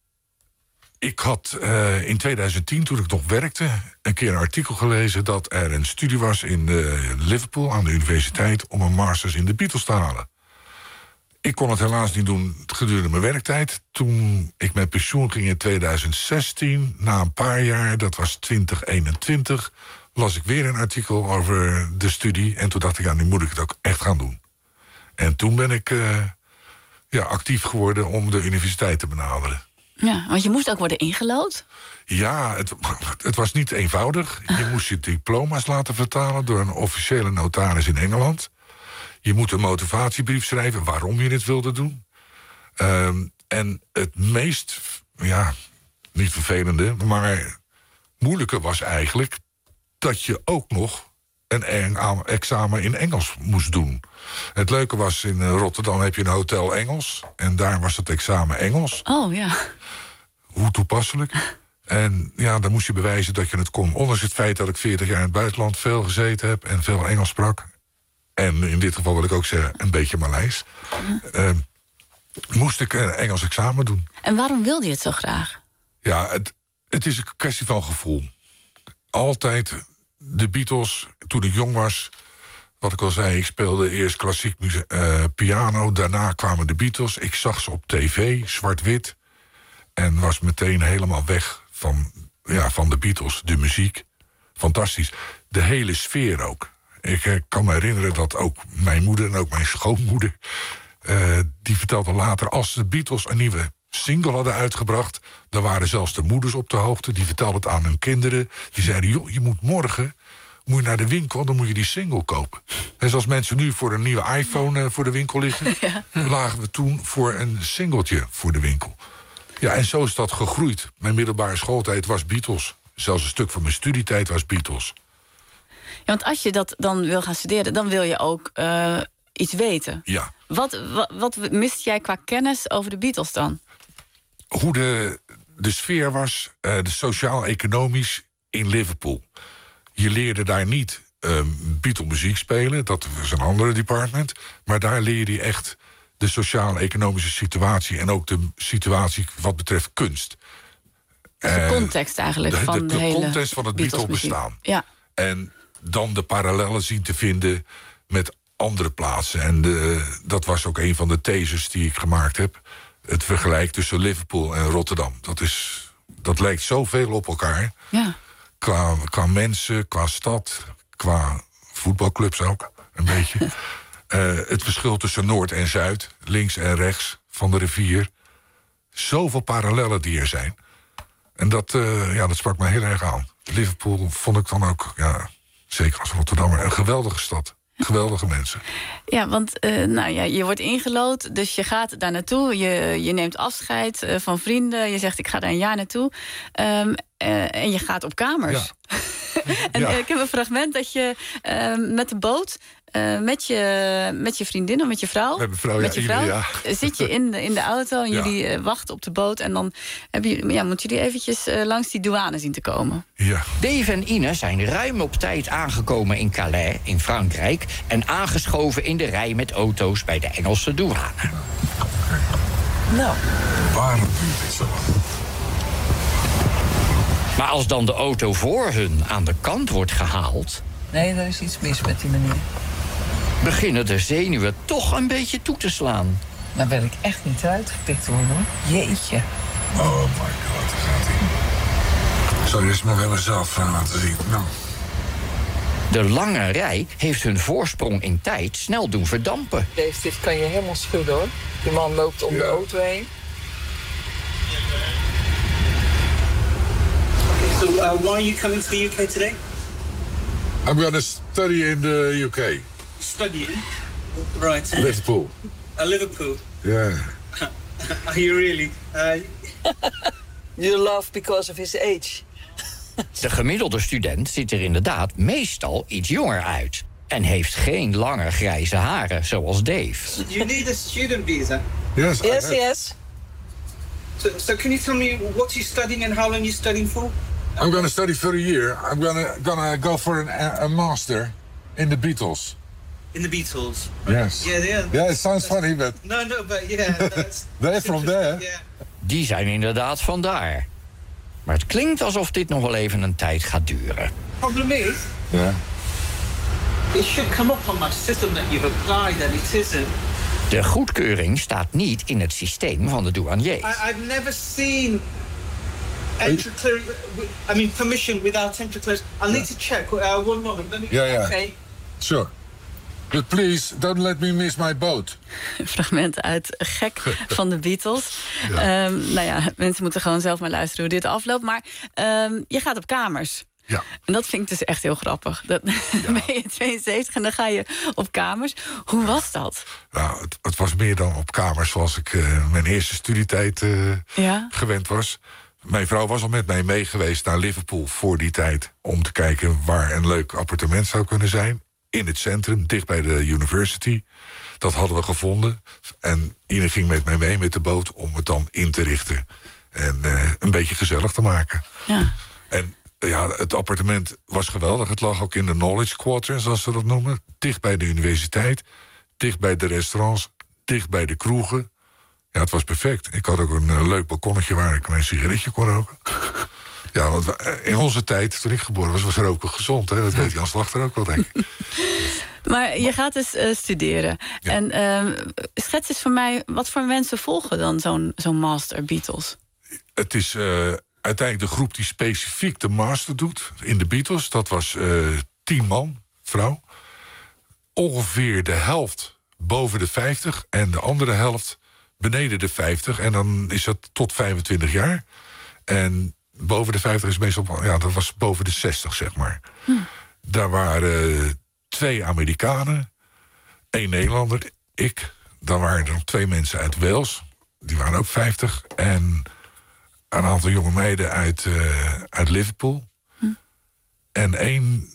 Ik had uh, in tweeduizend tien, toen ik nog werkte, een keer een artikel gelezen dat er een studie was in uh, Liverpool aan de universiteit om een Masters in de Beatles te halen. Ik kon het helaas niet doen gedurende mijn werktijd. Toen ik met pensioen ging in tweeduizend zestien, na een paar jaar, dat was twintig eenentwintig... las ik weer een artikel over de studie. En toen dacht ik, ja, nu moet ik het ook echt gaan doen. En toen ben ik uh, ja, actief geworden om de universiteit te benaderen. Ja, want je moest ook worden ingelood? Ja, het, het was niet eenvoudig. Je moest je diploma's laten vertalen door een officiële notaris in Engeland. Je moet een motivatiebrief schrijven waarom je dit wilde doen. Um, en het meest, ja, niet vervelende, maar moeilijke was eigenlijk dat je ook nog een examen in Engels moest doen. Het leuke was, in Rotterdam heb je een hotel Engels. En daar was het examen Engels. Oh, ja. Hoe toepasselijk. En ja, dan moest je bewijzen dat je het kon. Ondanks het feit dat ik veertig jaar in het buitenland veel gezeten heb en veel Engels sprak. En in dit geval wil ik ook zeggen, een beetje Maleis. Uh, moest ik een Engels examen doen. En waarom wilde je het zo graag? Ja, het, het is een kwestie van gevoel. Altijd de Beatles, toen ik jong was, wat ik al zei, ik speelde eerst klassiek uh, piano. Daarna kwamen de Beatles. Ik zag ze op tv, zwart-wit. En was meteen helemaal weg van, ja, van de Beatles, de muziek. Fantastisch. De hele sfeer ook. Ik uh, kan me herinneren dat ook mijn moeder en ook mijn schoonmoeder, Uh, die vertelde later, als de Beatles een nieuwe single hadden uitgebracht, dan waren zelfs de moeders op de hoogte. Die vertelden het aan hun kinderen. Die zeiden, joh, je moet morgen moet je naar de winkel, dan moet je die single kopen. En zoals mensen nu voor een nieuwe iPhone uh, voor de winkel liggen, ja. lagen we toen voor een singeltje voor de winkel. Ja, en zo is dat gegroeid. Mijn middelbare schooltijd was Beatles. Zelfs een stuk van mijn studietijd was Beatles. Ja, want als je dat dan wil gaan studeren, dan wil je ook uh, iets weten. Ja. Wat, wat, wat mist jij qua kennis over de Beatles dan? Hoe de, de sfeer was, uh, de sociaal-economisch in Liverpool. Je leerde daar niet uh, Beatle-muziek spelen, dat was een andere department. Maar daar leerde je echt de sociaal-economische situatie en ook de situatie wat betreft kunst. Dus de context eigenlijk de, van de, de, de, de hele context van het Beatle-bestaan. Ja. En dan de parallellen zien te vinden met andere plaatsen. En de, dat was ook een van de theses die ik gemaakt heb. Het vergelijk tussen Liverpool en Rotterdam. Dat, is, dat lijkt zoveel op elkaar. Ja. Qua, qua mensen, qua stad, qua voetbalclubs ook, een beetje. uh, het verschil tussen Noord en Zuid, links en rechts van de rivier. Zoveel parallellen die er zijn. En dat, uh, ja, dat sprak mij heel erg aan. Liverpool vond ik dan ook, ja, zeker als Rotterdammer, een geweldige stad. Geweldige mensen. Ja, want uh, nou ja, je wordt ingelood, dus je gaat daar naartoe. Je, je neemt afscheid uh, van vrienden. Je zegt, ik ga daar een jaar naartoe. Um, uh, en je gaat op kamers. Ja. en ja. uh, ik heb een fragment dat je uh, met de boot... Uh, met, je, met je vriendin of met je vrouw, met, vrouw, met ja, je vrouw ja. zit je in de, in de auto en ja. jullie uh, wachten op de boot. En dan heb je, ja, moeten jullie eventjes uh, langs die douane zien te komen. Ja. Dave en Ine zijn ruim op tijd aangekomen in Calais, in Frankrijk... en aangeschoven in de rij met auto's bij de Engelse douane. Nou. Waarom? Maar als dan de auto voor hun aan de kant wordt gehaald... Nee, er is iets mis met die meneer. Beginnen de zenuwen toch een beetje toe te slaan. Dan wil ik echt niet uitgepikt worden, hoor. Jeetje. Oh my god, daar gaat hij. Ik zou je eens maar willen zelf laten zien. Nou. De lange rij heeft hun voorsprong in tijd snel doen verdampen. Dave, dit kan je helemaal schudden, hoor. Die man loopt om ja. de auto heen. Okay, so uh, why are you coming to the U K today? I'm going to study in the U K. Studying? Right. Liverpool. Uh, Liverpool? Yeah. Are you really? Uh... You laugh because of his age. De gemiddelde student ziet er inderdaad meestal iets jonger uit. En heeft geen lange grijze haren, zoals Dave. You need a student visa? Yes, yes, yes. So, so can you tell me what you're studying and how long you're studying for? I'm going to study for a year. I'm going to gonna go for an, a master in the Beatles. In the Beatles? Yes. Yeah, yeah. Yeah, it sounds funny, but... No, no, but yeah. That's, They're from there. Yeah. Die zijn inderdaad vandaar. Maar het klinkt alsof dit nog wel even een tijd gaat duren. Problem is... Yeah. It should come up on my system that you've applied and it isn't. De goedkeuring staat niet in het systeem van de douaniers. I, I've never seen... Entry clearance, I mean permission without entry clearance. I'll need to check. Uh, one moment. Let me... Yeah, yeah. Okay. Sure. But please, don't let me miss my boat. Fragment uit Gek van de Beatles. Ja. Um, nou ja, mensen moeten gewoon zelf maar luisteren hoe dit afloopt. Maar um, je gaat op kamers. Ja. En dat vind ik dus echt heel grappig. Dat, ja. Ben je tweeënzeventig en dan ga je op kamers. Hoe was dat? Nou, het, het was meer dan op kamers zoals ik uh, mijn eerste studietijd uh, ja? gewend was. Mijn vrouw was al met mij mee geweest naar Liverpool voor die tijd... om te kijken waar een leuk appartement zou kunnen zijn. In het centrum, dicht bij de university. Dat hadden we gevonden. En Ine ging met mij mee met de boot om het dan in te richten. En uh, een beetje gezellig te maken. Ja. En ja, het appartement was geweldig. Het lag ook in de Knowledge Quarter, zoals ze dat noemen. Dicht bij de universiteit, dicht bij de restaurants, dicht bij de kroegen. Ja, het was perfect. Ik had ook een uh, leuk balkonnetje waar ik mijn sigaretje kon roken. Ja, want we, in onze tijd, toen ik geboren was, was roken gezond. Hè? Dat weet Jan Slachter ook wel, denk ik. Maar je gaat dus uh, studeren. Ja. En uh, schets eens voor mij, wat voor mensen volgen dan zo'n zo'n master Beatles? Het is uh, uiteindelijk de groep die specifiek de master doet in de Beatles. Dat was uh, tien man, vrouw. Ongeveer de helft boven de vijftig en de andere helft beneden de vijftig. En dan is dat tot vijfentwintig jaar. En boven de vijftig is meestal, ja, dat was boven de zestig, zeg maar. Hm. Daar waren twee Amerikanen, één Nederlander, ik. Dan waren er nog twee mensen uit Wales, die waren ook vijftig. En een aantal jonge meiden uit, uh, uit Liverpool. Hm. En één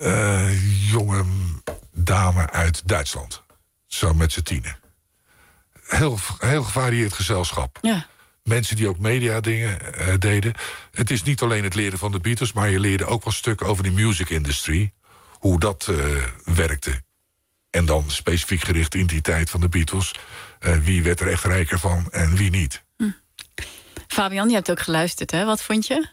uh, jonge dame uit Duitsland. Zo met z'n tienen. Heel, heel gevarieerd gezelschap. Ja. Mensen die ook media dingen uh, deden. Het is niet alleen het leren van de Beatles, maar je leerde ook wel stukken over de music industry. Hoe dat uh, werkte. En dan specifiek gericht in die tijd van de Beatles. Uh, wie werd er echt rijker van en wie niet. Hm. Fabian, je hebt ook geluisterd, hè? Wat vond je?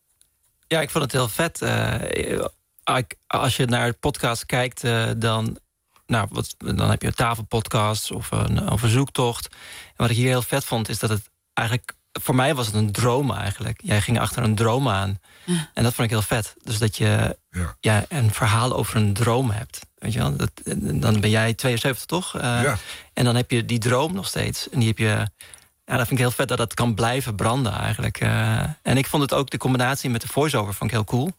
Ja, ik vond het heel vet. Uh, als je naar het podcast kijkt, uh, dan, nou, wat, dan heb je een tafelpodcast of een, of een zoektocht. En wat ik hier heel vet vond, is dat het eigenlijk... Voor mij was het een droom eigenlijk. Jij ging achter een droom aan. Ja. En dat vond ik heel vet. Dus dat je ja. Ja, een verhaal over een droom hebt. Weet je wel? Dat, dan ben jij tweeënzeventig, toch? Uh, ja. En dan heb je die droom nog steeds. En die heb je... Ja, dat vind ik heel vet dat dat kan blijven branden eigenlijk. Uh, en ik vond het ook, de combinatie met de voice-over vond ik heel cool.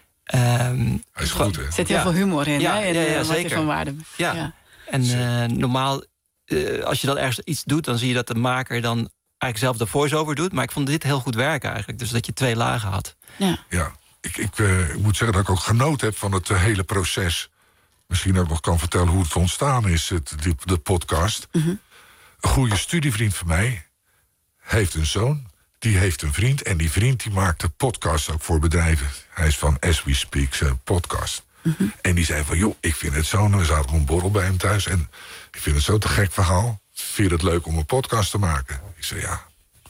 Um, Hij is goed, hè? Er zit heel ja. veel humor in, ja, hè? En, ja, ja, wat zeker. van waarde. Ja. ja. En uh, normaal, uh, als je dan ergens iets doet, dan zie je dat de maker dan eigenlijk zelf de voice-over doet. Maar ik vond dit heel goed werken eigenlijk. Dus dat je twee lagen had. Ja, ja ik, ik, uh, ik moet zeggen dat ik ook genoten heb van het uh, hele proces. Misschien ook nog kan vertellen hoe het ontstaan is, het, die, de podcast. Mm-hmm. Een goede studievriend van mij heeft een zoon, die heeft een vriend. En die vriend die maakte podcasts ook voor bedrijven. Hij is van As We Speak, zijn podcast. Mm-hmm. En die zei van, joh, ik vind het zo... We zaten op een borrel bij hem thuis en ik vind het zo te gek verhaal. Vind je het leuk om een podcast te maken? Ik zei, ja,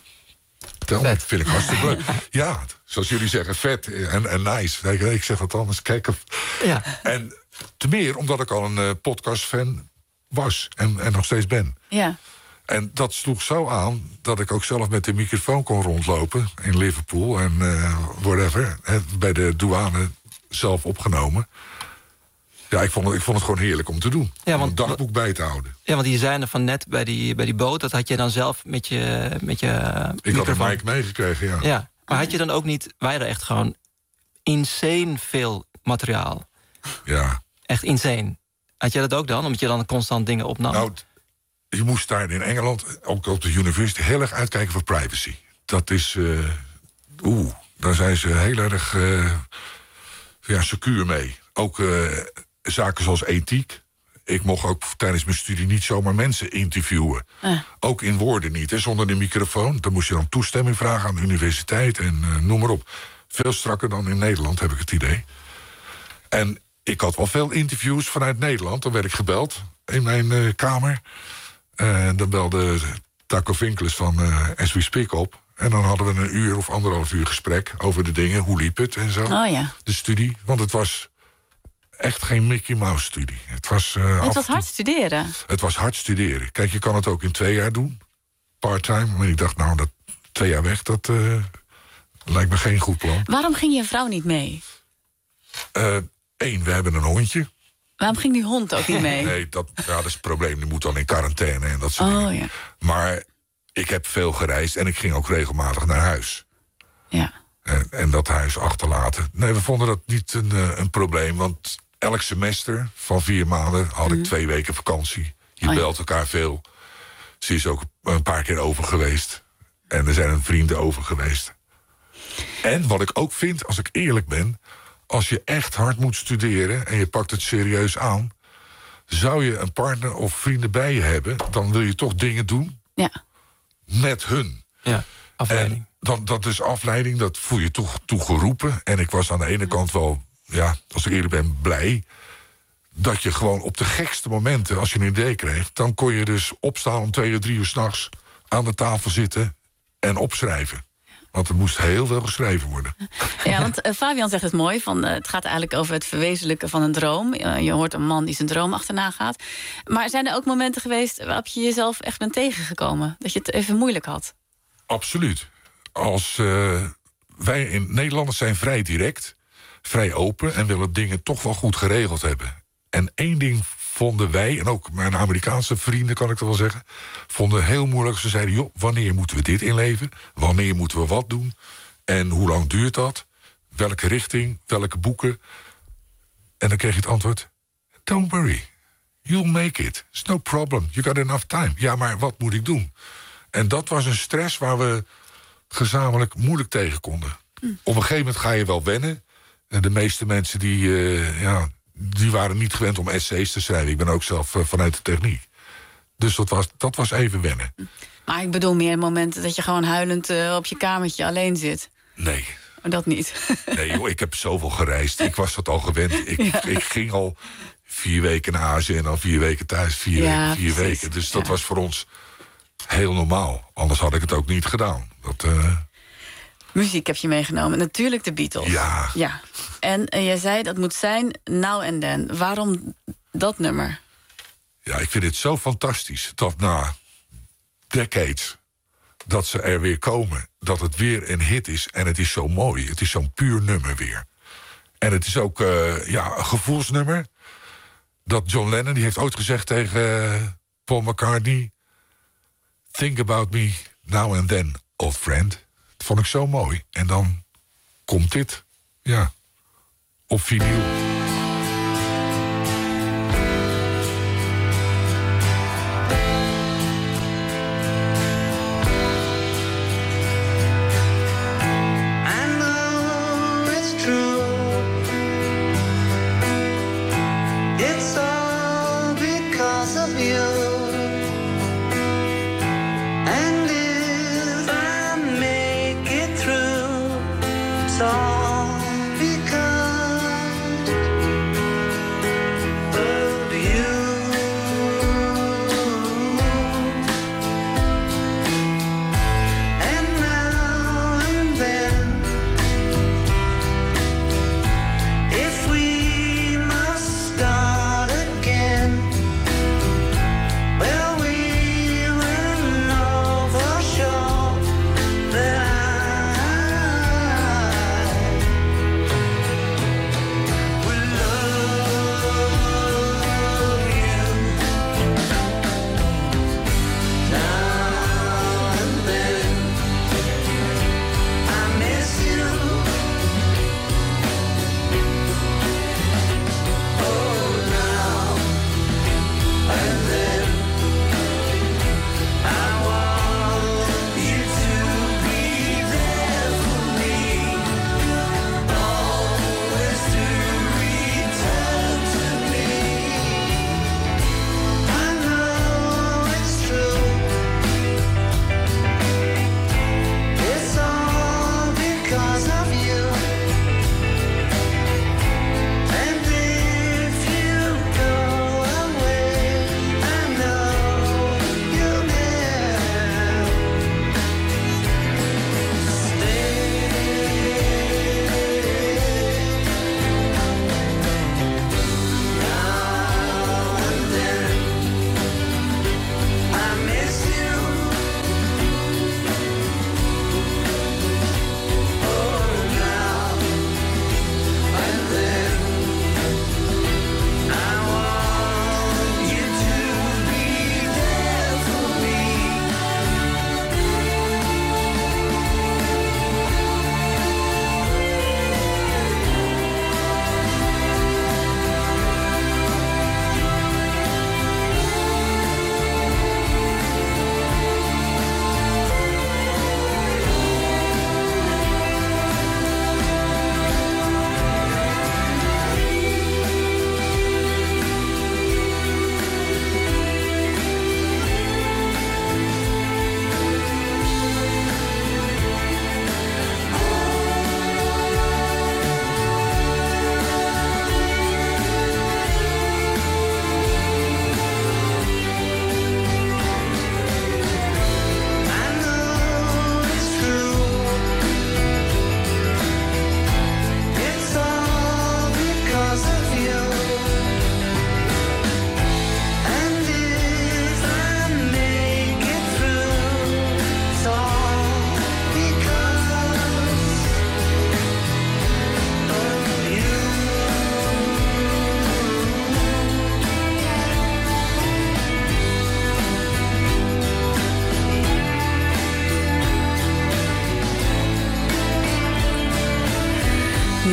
tel me, vind ik hartstikke leuk. Ja, zoals jullie zeggen, vet en, en nice. Ik zeg dat anders, kijk. Ja. En te meer omdat ik al een uh, podcastfan was en, en nog steeds ben. Ja. En dat sloeg zo aan dat ik ook zelf met de microfoon kon rondlopen in Liverpool en uh, whatever. Bij de douane zelf opgenomen. Ja, ik vond het, ik vond het gewoon heerlijk om te doen. Ja, want, om een dagboek bij te houden. Ja, want die zijn er van net bij die, bij die boot. Dat had je dan zelf met je, met je Ik microfoon. had een mic meegekregen, ja. ja. Maar had je dan ook niet... Wij hadden echt gewoon insane veel materiaal. Ja. Echt insane. Had jij dat ook dan? Omdat je dan constant dingen opnam? Nou, je moest daar in Engeland, ook op de university, heel erg uitkijken voor privacy. Dat is... Uh, Oeh, daar zijn ze heel erg uh, ja, secuur mee. Ook uh, zaken zoals ethiek. Ik mocht ook tijdens mijn studie niet zomaar mensen interviewen. Uh. Ook in woorden niet, hè, zonder de microfoon. Dan moest je dan toestemming vragen aan de universiteit en uh, noem maar op. Veel strakker dan in Nederland, heb ik het idee. En ik had wel veel interviews vanuit Nederland. Dan werd ik gebeld in mijn uh, kamer. Uh, dan belde Taco Vinkeles van uh, As We Speak op. En dan hadden we een uur of anderhalf uur gesprek over de dingen. Hoe liep het en zo. Oh, ja. De studie. Want het was echt geen Mickey Mouse studie. Het was, uh, het was hard studeren. Het was hard studeren. Kijk, je kan het ook in twee jaar doen. Part-time. Maar ik dacht, nou, dat twee jaar weg, dat uh, lijkt me geen goed plan. Waarom ging je vrouw niet mee? Eén, uh, we hebben een hondje. Waarom ging die hond ook niet mee? Nee, dat, ja, dat is het probleem. Die moet dan in quarantaine en dat soort oh, dingen. Ja. Maar ik heb veel gereisd en ik ging ook regelmatig naar huis. Ja. En, en dat huis achterlaten. Nee, we vonden dat niet een, uh, een probleem. Want elk semester van vier maanden had ik mm. twee weken vakantie. Je oh, belt ja. elkaar veel. Ze is ook een paar keer over geweest. En er zijn een vrienden over geweest. En wat ik ook vind, als ik eerlijk ben, als je echt hard moet studeren en je pakt het serieus aan, zou je een partner of vrienden bij je hebben, dan wil je toch dingen doen ja. met hun. Ja, afleiding. En dan, dat is afleiding, dat voel je toch toegeroepen. En ik was aan de ene kant wel, ja, als ik eerlijk ben, blij dat je gewoon op de gekste momenten, als je een idee kreeg, dan kon je dus opstaan om twee of drie uur 's nachts aan de tafel zitten en opschrijven. Want er moest heel veel geschreven worden. Ja, want uh, Fabian zegt het mooi. Van, uh, het gaat eigenlijk over het verwezenlijken van een droom. Uh, je hoort een man die zijn droom achterna gaat. Maar zijn er ook momenten geweest waarop je jezelf echt bent tegengekomen? Dat je het even moeilijk had? Absoluut. Als uh, wij in Nederlanders zijn vrij direct, vrij open en willen dingen toch wel goed geregeld hebben. En één ding vonden wij, en ook mijn Amerikaanse vrienden kan ik dat wel zeggen, vonden heel moeilijk. Ze zeiden, joh, wanneer moeten we dit inleveren? Wanneer moeten we wat doen? En hoe lang duurt dat? Welke richting? Welke boeken? En dan kreeg je het antwoord, don't worry, you'll make it. It's no problem, you got enough time. Ja, maar wat moet ik doen? En dat was een stress waar we gezamenlijk moeilijk tegen konden. Hm. Op een gegeven moment ga je wel wennen. En de meeste mensen die, uh, ja, die waren niet gewend om essays te schrijven. Ik ben ook zelf uh, vanuit de techniek. Dus dat was, dat was even wennen. Maar ik bedoel meer momenten dat je gewoon huilend uh, op je kamertje alleen zit. Nee. Dat niet. Nee joh, ik heb zoveel gereisd. Ik was dat al gewend. Ik, ja. ik ging al vier weken naar Azië en dan vier weken thuis. Vier, ja, weken, vier weken. Dus dat ja. was voor ons heel normaal. Anders had ik het ook niet gedaan. Dat, uh... Muziek heb je meegenomen. Natuurlijk de Beatles. Ja. ja. En uh, jij zei dat moet zijn Now and Then. Waarom dat nummer? Ja, ik vind het zo fantastisch dat na decades dat ze er weer komen, dat het weer een hit is. En het is zo mooi. Het is zo'n puur nummer weer. En het is ook uh, ja, een gevoelsnummer. Dat John Lennon, die heeft ooit gezegd tegen uh, Paul McCartney, think about me now and then, old friend. Dat vond ik zo mooi. En dan komt dit, ja, op vinyl.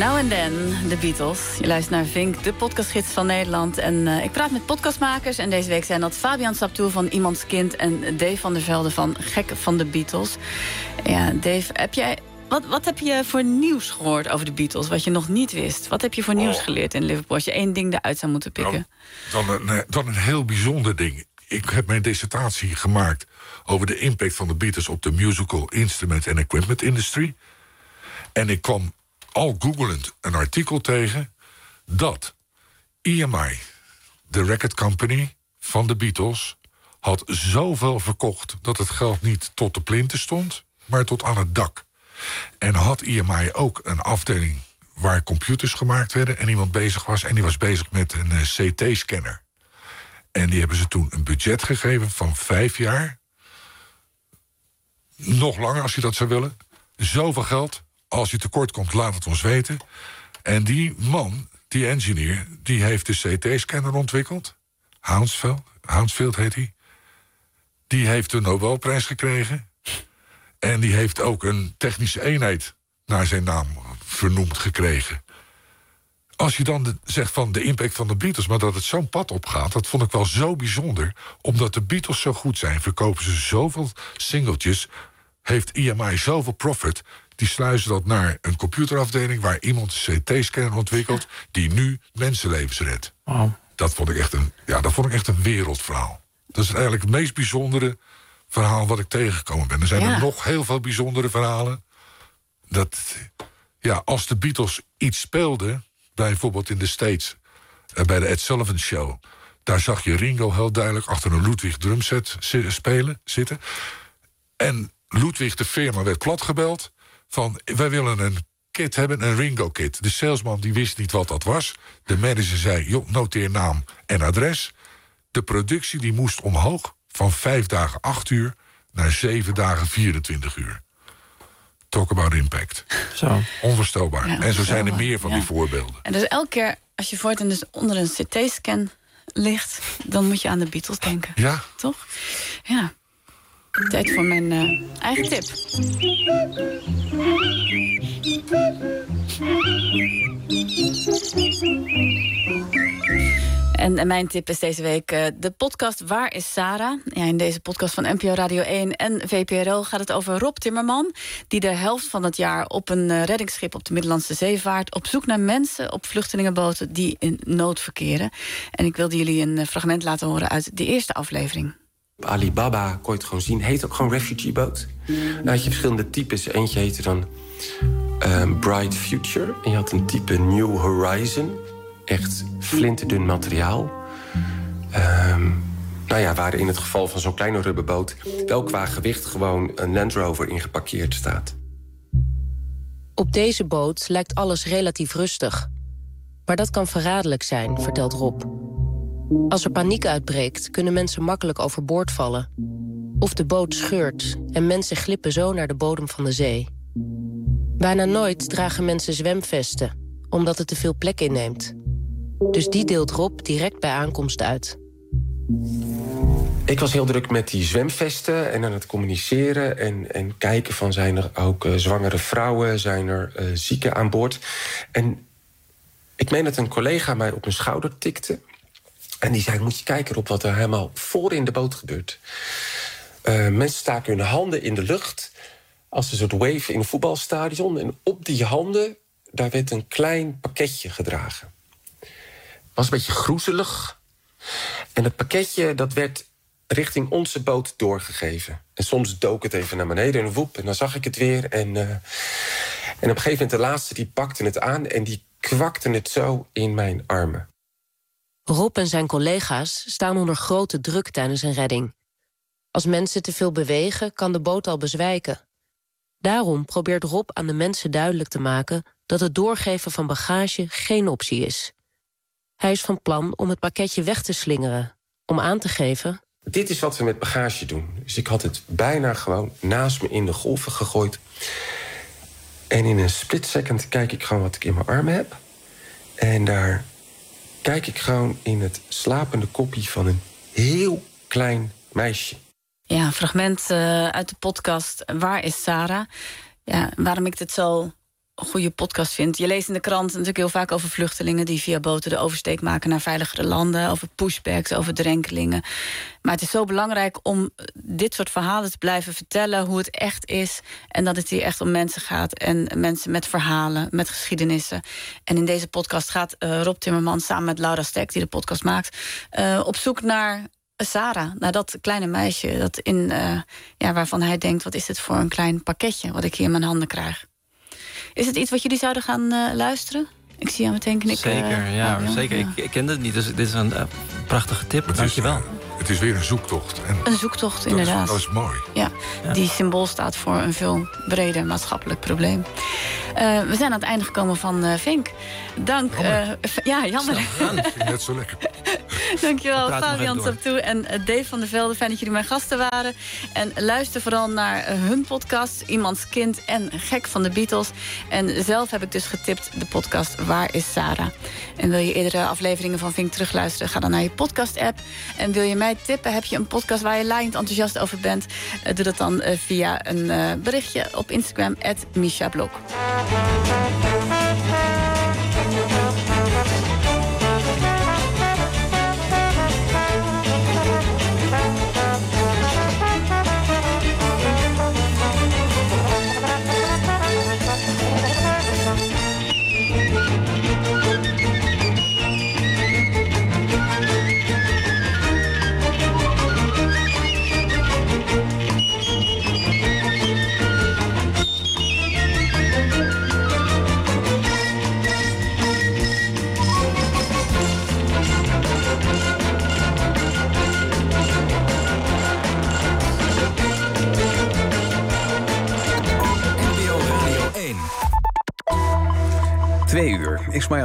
Now and Then, de Beatles. Je luistert naar Vink, de podcastgids van Nederland. En uh, ik praat met podcastmakers. En deze week zijn dat Fabian Saptoe van Iemands Kind... en Dave van der Velde van Gek van de Beatles. Ja, Dave, heb jij... Wat, wat heb je voor nieuws gehoord over de Beatles, wat je nog niet wist? Wat heb je voor nieuws oh. geleerd in Liverpool, als je één ding eruit zou moeten pikken? Dan, dan, een, dan een heel bijzonder ding. Ik heb mijn dissertatie gemaakt over de impact van de Beatles op de musical instrument and equipment industry. En ik kwam al googelend een artikel tegen dat E M I, de record company van de Beatles, had zoveel verkocht dat het geld niet tot de plinten stond, maar tot aan het dak. En had E M I ook een afdeling waar computers gemaakt werden en iemand bezig was, en die was bezig met een uh, C T-scanner. En die hebben ze toen een budget gegeven van vijf jaar. Nog langer als je dat zou willen. Zoveel geld. Als je tekort komt, laat het ons weten. En die man, die engineer, die heeft de C T-scanner ontwikkeld. Hounsfield, Hounsfield heet hij. Die heeft de Nobelprijs gekregen. En die heeft ook een technische eenheid naar zijn naam vernoemd gekregen. Als je dan de, zegt van de impact van de Beatles, maar dat het zo'n pad opgaat, dat vond ik wel zo bijzonder. Omdat de Beatles zo goed zijn, verkopen ze zoveel singeltjes, heeft E M I zoveel profit, die sluizen dat naar een computerafdeling waar iemand een C T-scanner ontwikkelt die nu mensenlevens redt. Wow. Dat vond ik echt een, ja, dat vond ik echt een wereldverhaal. Dat is eigenlijk het meest bijzondere verhaal wat ik tegengekomen ben. Er zijn ja. er nog heel veel bijzondere verhalen. Dat, ja, als de Beatles iets speelden, bijvoorbeeld in de States, uh, bij de Ed Sullivan Show, daar zag je Ringo heel duidelijk achter een Ludwig drumset spelen, zitten. En Ludwig, de firma, werd platgebeld van, wij willen een kit hebben, een Ringo-kit. De salesman die wist niet wat dat was. De manager zei, joh, noteer naam en adres. De productie die moest omhoog van vijf dagen acht uur naar zeven dagen vierentwintig uur. Talk about impact. Zo. Onvoorstelbaar. Ja, en zo zijn er meer van ja. die voorbeelden. En dus elke keer als je voortaan dus onder een C T-scan ligt, dan moet je aan de Beatles denken. Ja. Toch? Ja. Tijd voor mijn uh, eigen tip. En, en mijn tip is deze week uh, de podcast Waar is Sarah? Ja, in deze podcast van N P O Radio één en V P R O gaat het over Rob Timmerman, die de helft van het jaar op een uh, reddingsschip op de Middellandse Zee vaart, op zoek naar mensen op vluchtelingenboten die in nood verkeren. En ik wilde jullie een uh, fragment laten horen uit de eerste aflevering. Alibaba, kon je het gewoon zien, heet ook gewoon Refugee Boat. Dan had je verschillende types. Eentje heette dan um, Bright Future. En je had een type New Horizon. Echt flinterdun materiaal. Um, nou ja, waar in het geval van zo'n kleine rubberboot wel qua gewicht gewoon een Land Rover in geparkeerd staat. Op deze boot lijkt alles relatief rustig. Maar dat kan verraderlijk zijn, vertelt Rob. Als er paniek uitbreekt, kunnen mensen makkelijk overboord vallen. Of de boot scheurt en mensen glippen zo naar de bodem van de zee. Bijna nooit dragen mensen zwemvesten, omdat het te veel plek inneemt. Dus die deelt Rob direct bij aankomst uit. Ik was heel druk met die zwemvesten en aan het communiceren en, en kijken van, zijn er ook uh, zwangere vrouwen, zijn er uh, zieken aan boord. En ik meen dat een collega mij op mijn schouder tikte. En die zei, moet je kijken op wat er helemaal voor in de boot gebeurt. Uh, mensen staken hun handen in de lucht als een soort wave in een voetbalstadion. En op die handen, daar werd een klein pakketje gedragen. Het was een beetje groezelig. En het pakketje, dat werd richting onze boot doorgegeven. En soms dook het even naar beneden en woep, en dan zag ik het weer. En, uh, en op een gegeven moment de laatste, die pakte het aan en die kwakte het zo in mijn armen. Rob en zijn collega's staan onder grote druk tijdens een redding. Als mensen te veel bewegen, kan de boot al bezwijken. Daarom probeert Rob aan de mensen duidelijk te maken dat het doorgeven van bagage geen optie is. Hij is van plan om het pakketje weg te slingeren, om aan te geven: dit is wat we met bagage doen. Dus ik had het bijna gewoon naast me in de golven gegooid. En in een split second kijk ik gewoon wat ik in mijn armen heb. En daar kijk ik gewoon in het slapende koppie van een heel klein meisje. Ja, een fragment uh, uit de podcast Waar is Sarah? Ja, waarom ik dit zo goede podcast vind. Je leest in de krant natuurlijk heel vaak over vluchtelingen die via boten de oversteek maken naar veiligere landen, over pushbacks, over drenkelingen. Maar het is zo belangrijk om dit soort verhalen te blijven vertellen, hoe het echt is en dat het hier echt om mensen gaat en mensen met verhalen, met geschiedenissen. En in deze podcast gaat uh, Rob Timmermans samen met Laura Stek, die de podcast maakt, uh, op zoek naar Sarah, naar dat kleine meisje dat in, uh, ja, waarvan hij denkt, wat is dit voor een klein pakketje wat ik hier in mijn handen krijg. Is het iets wat jullie zouden gaan uh, luisteren? Ik zie jou meteen knikken. Zeker, ja, oh, zeker. Ja. Ik, ik kende het niet, dus dit is een uh, prachtige tip. Het Dankjewel. Is, uh, het is weer een zoektocht. En een zoektocht, dat inderdaad. Is, dat is mooi. Ja, ja, die symbool staat voor een veel breder maatschappelijk probleem. Uh, we zijn aan het einde gekomen van uh, Vink. Dank. Uh, ja, jammer. Net zo lekker. Dankjewel, Fabian Taptoe en uh, Dave van der Velde. Fijn dat jullie mijn gasten waren. En luister vooral naar uh, hun podcast, Iemands Kind en Gek van de Beatles. En zelf heb ik dus getipt de podcast Waar is Sarah? En wil je eerdere afleveringen van Vink terugluisteren, ga dan naar je podcast-app. En wil je mij tippen, heb je een podcast waar je laaiend enthousiast over bent, uh, doe dat dan uh, via een uh, berichtje op Instagram, at Misha Blok. Twee uur. Ismaël